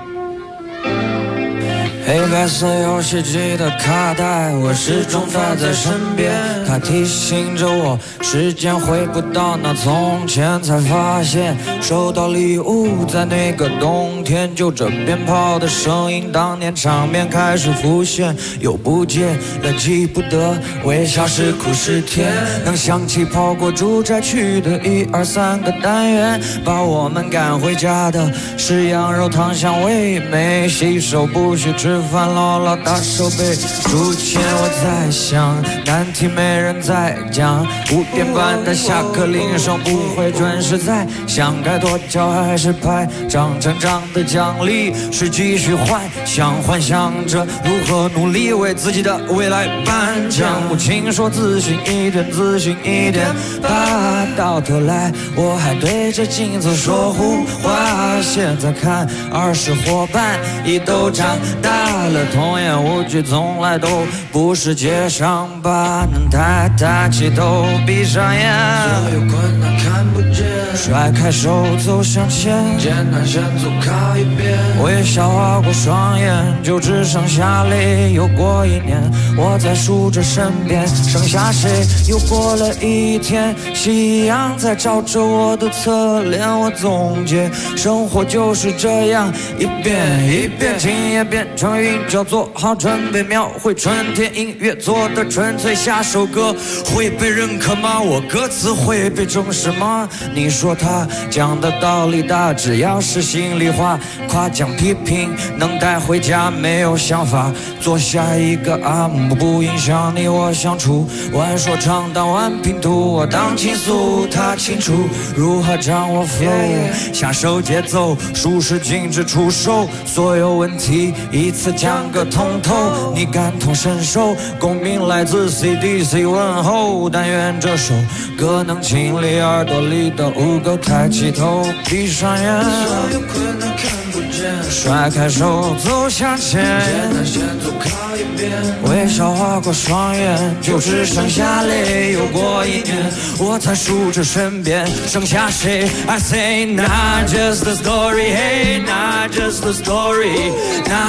黑白色游戏机的卡带，我始终带在身边，它提醒着我时间回不到那从前，才发现收到礼物在那个冬天，就这鞭炮的声音，当年场面开始浮现，又不见了，记不得微笑是苦是甜，能想起跑过住宅区的1、2、3个单元，把我们赶回家的是羊肉汤香味美，洗手不许吃饭，唠唠大手背，出前我在想难题没人在讲，5点半的下课铃声不会准时在，想该跺脚还是拍掌，成长的奖励是继续幻想着如何努力为自己的未来颁奖。母亲说自信一点，爸到头来我还对着镜子说胡话，现在看20伙伴也都长大了，童言无忌从来都不是街上吧，能抬起头闭上眼，所有困难看不见，甩开手走向前，艰难险阻靠一边，微笑划过双眼，就只剩下泪。又过1年，我在数着身边剩下谁，又过了1天，夕阳在照着我的侧脸，我总结生活就是这样一遍一遍，今夜变成云，叫做好准备描绘春天，音乐做的纯粹，下首歌会被认可吗？我歌词会被重视吗？你说他讲的道理大，只要是心里话，夸奖批评能带回家，没有想法做下一个阿姆，不影响你我相处，玩说唱当玩拼图，我当倾诉，他清楚如何掌握 flow， 下手节奏舒适禁止出手，所有问题一次讲个通透，你感同身受，共鸣来自 CDC 问候，但愿这首歌能清理耳朵里的污垢，抬起头闭上眼，所有困难看不见，甩开手走向前，艰难险阻靠一边，微笑划过双眼，就只剩下泪。又过1年，我才数着身边剩下谁。 I say not just the story, hey, not just the story, not just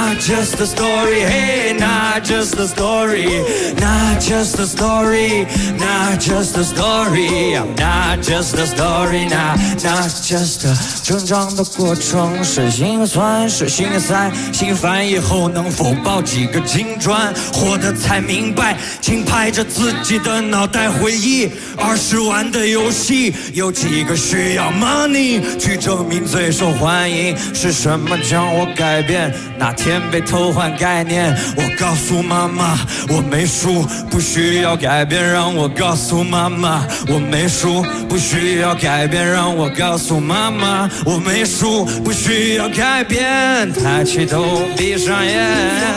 just a story, hey, not just a story, not just a story, not just a story, I'm not just a story, not just a 成长的过程是心酸是心塞，心烦以后能否报几个金砖，活得才明白，轻拍着自己的脑袋回忆20万的游戏，有几个需要 money 去证明最受欢迎，是什么将我改变？那天被偷换概念，我告诉妈妈我没输，不需要改变，让我告诉妈妈我没输，不需要改变，让我告诉妈妈我没输，不需要改变。抬起头，闭上眼，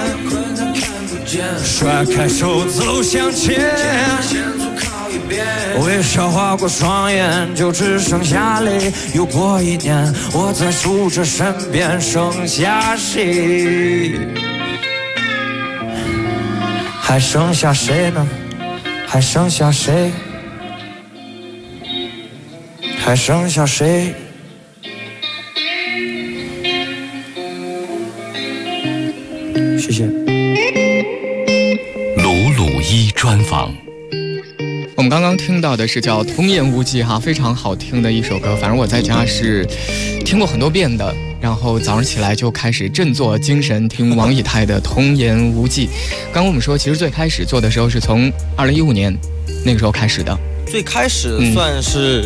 甩开手，走向前。微笑划过双眼，就只剩下泪。又过1年，我在数着身边剩下谁，还剩下谁呢？还剩下谁？还剩下谁？谢谢。 鲁鲁一专访。 我们刚刚听到的是叫《童言无忌》哈，非常好听的一首歌，反正我在家是听过很多遍的，然后早上起来就开始振作精神听王以太的《童言无忌》。刚刚我们说，其实最开始做的时候是从2015年那个时候开始的。 最开始算是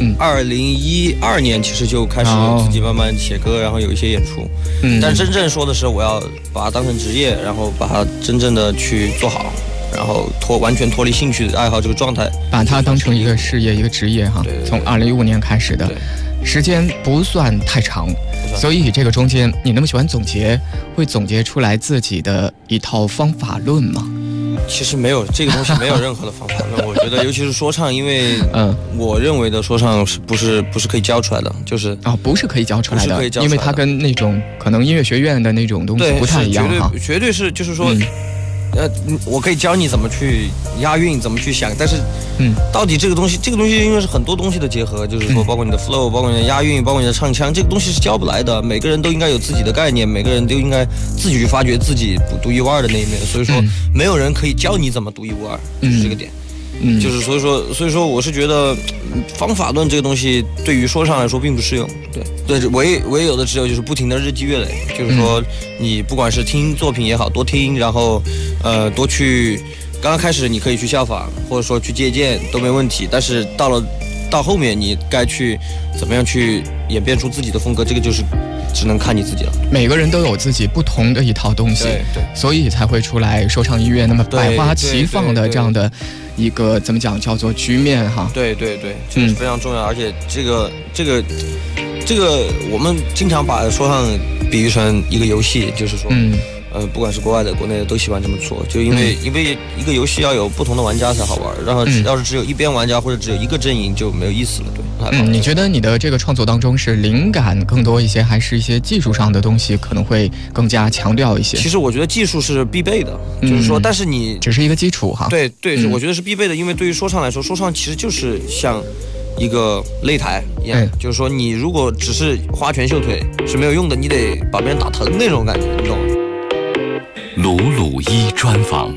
2012年，其实就开始自己慢慢写歌，然后有一些演出。但真正说的是，我要把它当成职业，然后把它真正的去做好。然后完全脱离兴趣的爱好这个状态， 把它当成一个事业一个职业哈。从2015年开始的，时间不算太长，所以这个中间你那么喜欢总结，会总结出来自己的一套方法论吗？ 其实没有，这个东西没有任何的方法论。我觉得尤其是说唱，因为我认为的说唱不是可以教出来的，就是不是可以教出来的，因为它跟那种可能音乐学院的那种东西不太一样哈。 绝对是就是说。我可以教你怎么去押韵，怎么去想，但是，到底这个东西因为是很多东西的结合，就是说，包括你的 flow， 包括你的押韵，包括你的唱腔，这个东西是教不来的。每个人都应该有自己的概念，每个人都应该自己去发掘自己独一无二的那一面。所以说，没有人可以教你怎么独一无二，就是这个点。就是所以说，我是觉得方法论这个东西对于说唱来说并不适用。对，唯有的只有就是不停的日积月累，就是说你不管是听作品也好，多听，然后多去，刚刚开始你可以去效仿，或者说去借鉴都没问题，但是到后面你该去怎么样去演变出自己的风格，这个就是只能看你自己了。 每个人都有自己不同的一套东西， 对， 所以才会出来说唱音乐那么百花齐放的这样的一个怎么讲叫做局面哈。 对，这是非常重要，而且这个我们经常把说唱比喻成一个游戏，就是说，不管是国外的、国内的都喜欢这么做，就因为一个游戏要有不同的玩家才好玩，然后要是只有一边玩家或者只有一个阵营就没有意思了，对。 你觉得你的这个创作当中是灵感更多一些，还是一些技术上的东西可能会更加强调一些？ 其实我觉得技术是必备的，就是说，但是你只是一个基础哈。 对，我觉得是必备的，因为对于说唱来说，说唱其实就是像一个擂台一样，就是说你如果只是花拳绣腿是没有用的，你得把别人打疼那种感觉，你懂吗？ 鲁鲁一专访。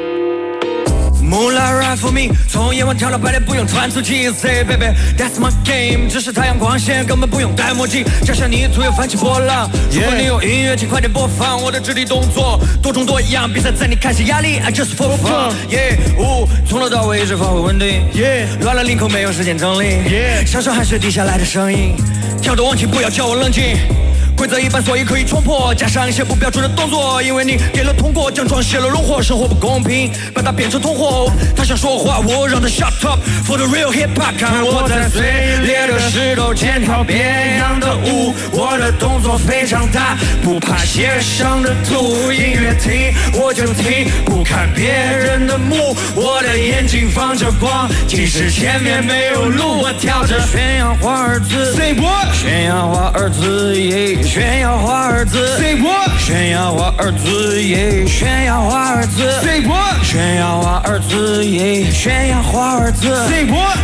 Moonlight ride for me， 从夜晚跳到白天不用穿粗气 ，Say baby that's my game， 只是太阳光线根本不用戴墨镜，加上泥土又翻起波浪。如果你有音乐，请快点播放我的肢体动作，多种多样，比赛在你看似压力 ，I just for fun， 从头到尾一直发挥稳定，乱了领口没有时间整理，享受汗水滴下来的声音，跳得忘情不要叫我冷静。规则一般，所以可以冲破，加上一些不标准的动作，因为你给了通过，奖状写了荣获，生活不公平，把它变成通货。他想说话，我让他 shut up for the real hip hop。看我在碎裂的石头间跳别样的舞，我的动作非常大，不怕鞋上的土。音乐听我就听，不看别人的目，我的眼睛放着光，即使前面没有路，我跳着炫耀华尔兹，炫耀华尔兹耶。炫耀华尔兹，炫耀华尔兹耶，炫耀华尔兹，炫耀华尔兹耶，炫耀华尔兹，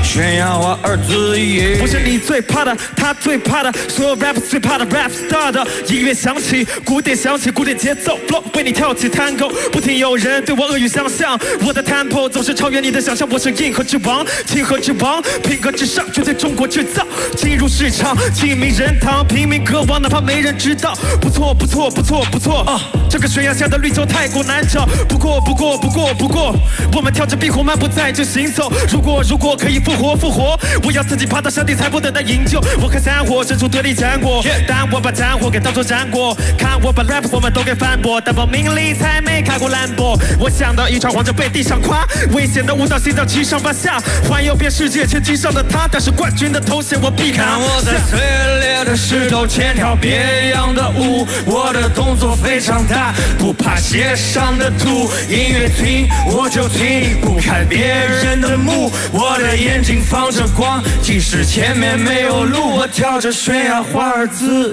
炫耀我儿子耶。 不是你最怕的，他最怕的，所有 rap 最怕的 rap star 的。音乐响起，鼓点响起，鼓点节奏 flow 为你跳起 tango。不停有人对我恶语相向，我的 tempo 总是超越你的想象。我是银河之王，金河之王，品格至上，绝对中国制造。进入市场，亲民人堂，平民歌王，哪怕没人知道。不错不错不错不错啊！这个悬崖下的绿洲太过难找。不过，我们跳着壁虎漫步在这行走。如果可以复活，我要自己爬到山顶，才不等待营救。我看山火伸出对立战果，但我把战火给当作战果。看我把 rap 我们都给反驳，但我命里才没开过兰博。我想到一场皇者被地上夸，危险的舞蹈心脏七上八下，环游遍世界前七上的他，但是冠军的头衔我必看。 我在碎裂的石头前跳别样的舞，我的动作非常大，不怕鞋上的土。音乐听我就听，不看别人的目，我的眼睛放着光，即使前面没有路，我跳着悬崖华尔兹。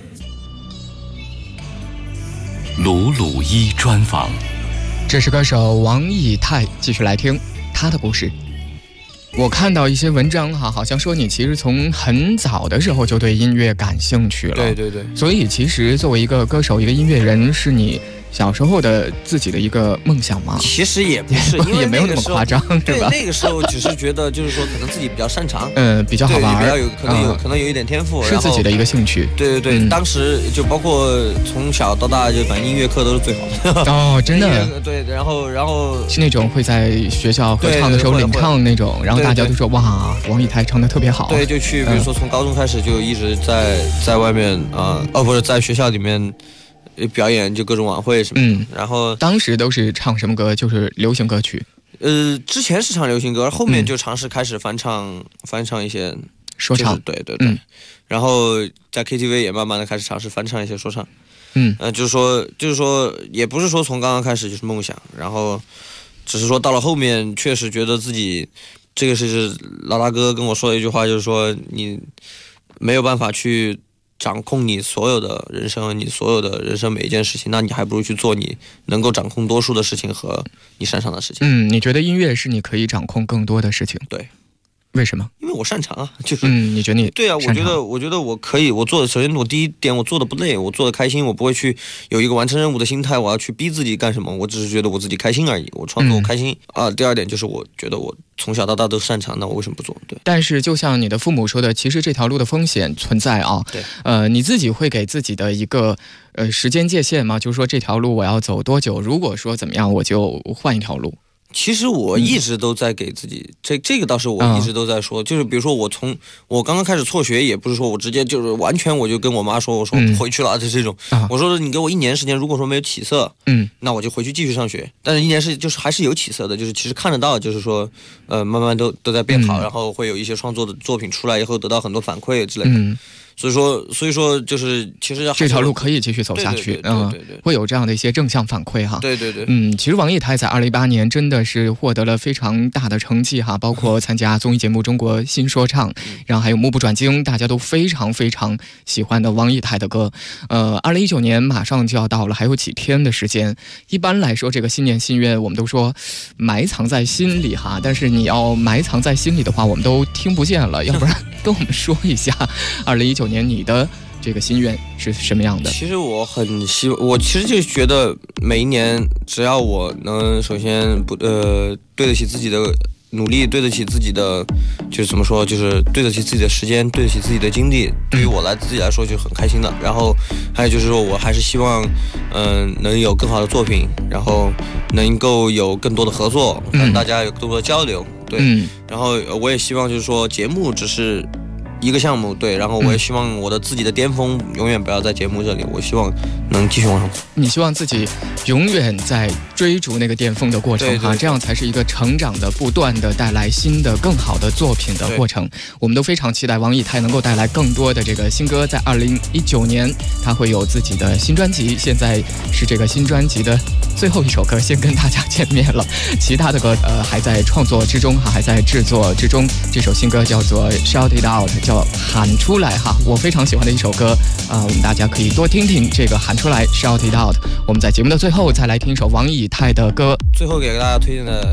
鲁鲁一专访， 这是歌手王以太，继续来听他的故事。我看到一些文章哈，好像说你其实从很早的时候就对音乐感兴趣了。 对对对。 所以其实作为一个歌手、一个音乐人，是你小时候的自己的一个梦想吗？ 其实也不是，因为也没有那么夸张， 对吧？ 那个时候只是觉得，就是说可能自己比较擅长， 比较好玩， 比较有可能有一点天赋， 是自己的一个兴趣。 对对对，当时就包括从小到大，就反正音乐课都是最好的。 哦，真的。 对，然后是那种会在学校合唱的时候领唱那种，然后大家都说哇，王以太唱的特别好。 对，就去，比如说从高中开始就一直在外面不是在学校里面。表演就各种晚会什么的，然后当时都是唱什么歌？就是流行歌曲。 之前是唱流行歌，后面就尝试开始翻唱一些说唱。 对对对，然后在 KTV 也慢慢的开始尝试翻唱一些说唱。就是说，也不是说从刚刚开始就是梦想，然后只是说到了后面，确实觉得自己这个是老大哥跟我说的一句话，就是说你没有办法去掌控你所有的人生，你所有的人生每一件事情，那你还不如去做你能够掌控多数的事情和你擅长的事情。 你觉得音乐是你可以掌控更多的事情？ 对。 为什么？ 因为我擅长啊，就是你觉得你对啊，我觉得我可以，我做的首先我第一点我做的不累，我做的开心，我不会去有一个完成任务的心态，我要去逼自己干什么，我只是觉得我自己开心而已，我创作我开心啊。第二点就是我觉得我从小到大都擅长，那我为什么不做？对。 但是就像你的父母说的，其实这条路的风险存在啊。 对。 你自己会给自己的一个时间界限吗？就是说这条路我要走多久？如果说怎么样，我就换一条路。 其实我一直都在给自己，这个倒是我一直都在说，就是比如说我刚刚开始辍学，也不是说我直接就是完全我就跟我妈说，我说回去了，就这种，我说你给我1年时间，如果说没有起色，那我就回去继续上学。但是1年就是还是有起色的，就是其实看得到，就是说慢慢都在变好，然后会有一些创作的作品出来以后得到很多反馈之类的。所以说就是其实这条路可以继续走下去，会有这样的一些正向反馈哈。 对对对， 其实王以太在2018年真的是获得了非常大的成绩哈，包括参加综艺节目《中国新说唱》，然后还有目不转睛，大家都非常非常喜欢的王以太的歌。2019年马上就要到了，还有几天的时间。一般来说，这个新年新愿我们都说埋藏在心里哈，但是你要埋藏在心里的话，我们都听不见了，要不然跟我们说一下2019年你的这个心愿是什么样的？ 其实我很希望，我其实就觉得每一年只要我能首先对得起自己的努力，对得起自己的就是怎么说，就是对得起自己的时间，对得起自己的精力，对于我自己来说就很开心的。然后还有就是说我还是希望能有更好的作品，然后能够有更多的合作，跟大家有更多的交流。对，然后我也希望就是说节目只是一个项目，对，然后我也希望我的自己的巅峰永远不要在节目这里，我希望能继续往上走。 你希望自己永远在追逐那个巅峰的过程哈，这样才是一个成长的、不断的带来新的、更好的作品的过程。我们都非常期待王以太能够带来更多的这个新歌，在2019年他会有自己的新专辑，现在是这个新专辑的最后一首歌，先跟大家见面了。其他的歌还在创作之中哈，还在制作之中。这首新歌叫做 Shout It Out， 叫喊出来哈，我非常喜欢的一首歌我们大家可以多听听这个喊出来 Shout It Out。我们在节目的最后再来听一首王以太的歌。 最后给大家推荐的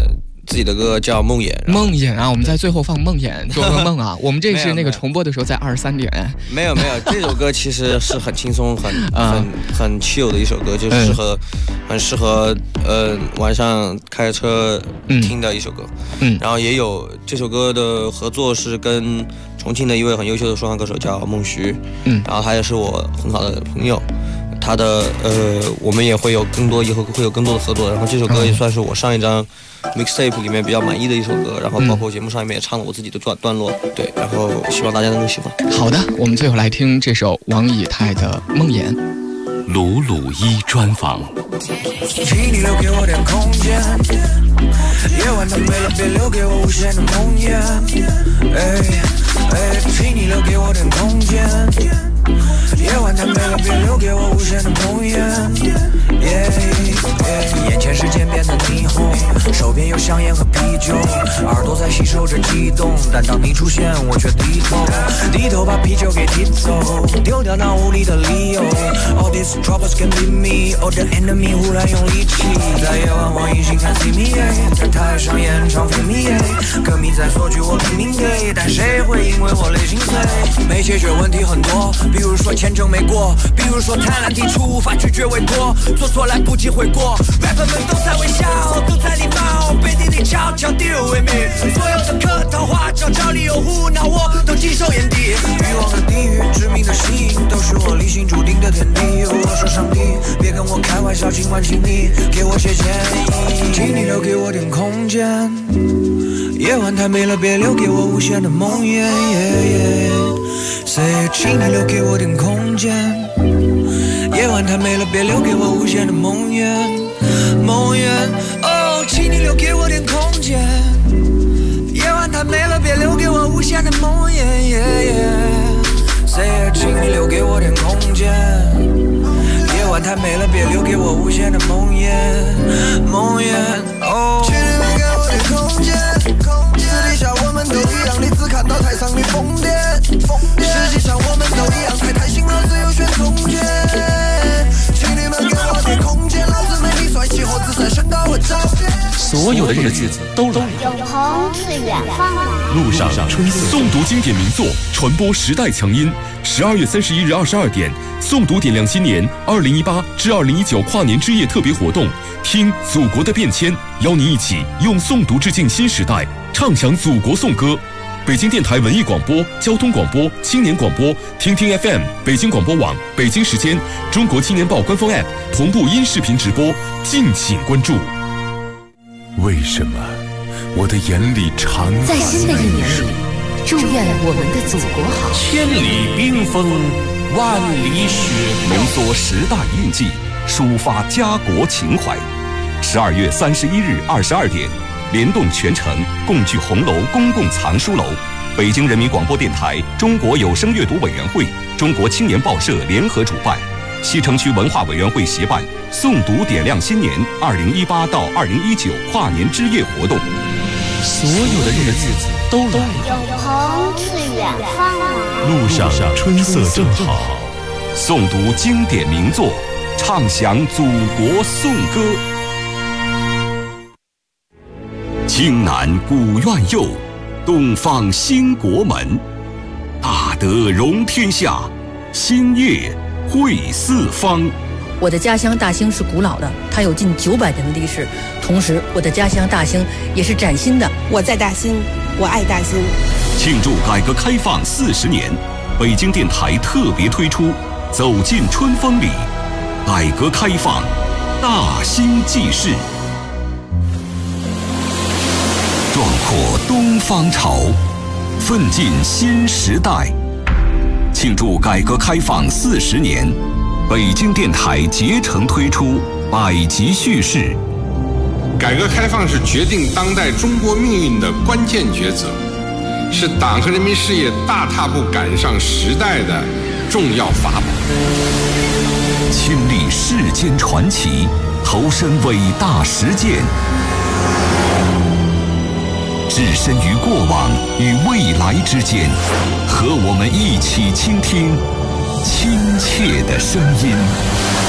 自己的歌叫《梦魇》。 梦魇啊，我们在最后放梦魇，做个梦啊。我们这是那个重播的时候在23点。 没有，这首歌其实是很轻松、很 chill 的一首歌，就很适合晚上开车听的一首歌。然后也有这首歌的合作是跟重庆的一位很优秀的说唱歌手叫孟徐，然后他也是我很好的朋友。他的我们也会有以后会有更多的合作，然后这首歌也算是我上一张 mixtape 里面比较满意的一首歌，然后包括节目上面也唱了我自己的段落，对，然后希望大家能够喜欢。 好的，我们最后来听这首王以太的《梦魇》。 鲁鲁一专访。 请你留给我点空间，夜晚太美了，别留给我无限的梦魇。请你留给我点空间，夜晚太美了，别留给我无限的梦魇。眼前时间变得霓虹，手边有香烟和啤酒，耳朵在吸收着悸动，但当你出现，我却低头把啤酒给提走，丢掉那无力的理由。All these troubles can be me, or the enemy 忽然用力气，在夜晚我一心看 CMA， 在台上演唱 FMA， 歌迷在索取我的命给，但谁会因为我累心碎？没解决问题很多，比如说签证没过，比如说贪婪提出无法拒绝委托，做错来不及悔过。rapper 们都在微笑，都在礼貌，背地里悄悄 deal with me， 所有的客套话找找理由胡闹，我都尽收眼底。欲望的地狱，致命的吸引，都是我理性注定的天地。我说上帝，别跟我开玩笑，今晚请你给我些建议，请你留给我点空间。夜晚太美了，别留给我无限的梦魇。Say， 请你留给我点空间。夜晚太美了，别留给我无限的梦魇。哦，请你留给我点空间。夜晚太美了，别留给我无限的梦魇。Say， 请你留给我点空间。夜晚太美了，别留给我无限的梦魇。哦，请你留给我点空间。私底下我们都一样，你只看到台上的疯癫，实际上我们都一样，太开心了，只有选中间。请你们给我点空间，老子美丽帅气和自身身高和照片。 所有的日子都来， 永恒是远方来。 路上春色，诵读经典名作，传播时代强音。12月31日22点，诵读点亮新年2018至2019跨年之夜特别活动，听祖国的变迁，邀您一起用诵读致敬新时代，唱响祖国颂歌。北京电台文艺广播、交通广播、青年广播、听听 FM、北京广播网、北京时间、中国青年报官方 App 同步音视频直播，敬请关注。 为什么我的眼里常在新的一年里，祝愿我们的祖国好。 千里冰封，万里雪飘， 浓缩时代印记，抒发家国情怀。12月31日22点，联动全城，共聚红楼公共藏书楼，北京人民广播电台、中国有声阅读委员会、中国青年报社联合主办，西城区文化委员会协办诵读点亮新年2018到2019跨年之夜活动。 所有的日子都来了， 永恒是远方来。 路上春色正好， 诵读经典名作，唱响祖国颂歌。京南古院右，东方兴国门。大德容天下，兴业惠四方。 我的家乡大兴是古老的，它有近900年的历史。同时，我的家乡大兴也是崭新的。 我在大兴，我爱大兴。 庆祝改革开放40年，北京电台特别推出《走进春风里》，改革开放大兴纪事，壮阔东方潮，奋进新时代。庆祝改革开放40年，北京电台竭诚推出100集叙事。 改革开放是决定当代中国命运的关键抉择，是党和人民事业大踏步赶上时代的重要法宝。 亲历世间传奇，投身伟大实践，置身于过往与未来之间，和我们一起倾听亲切的声音。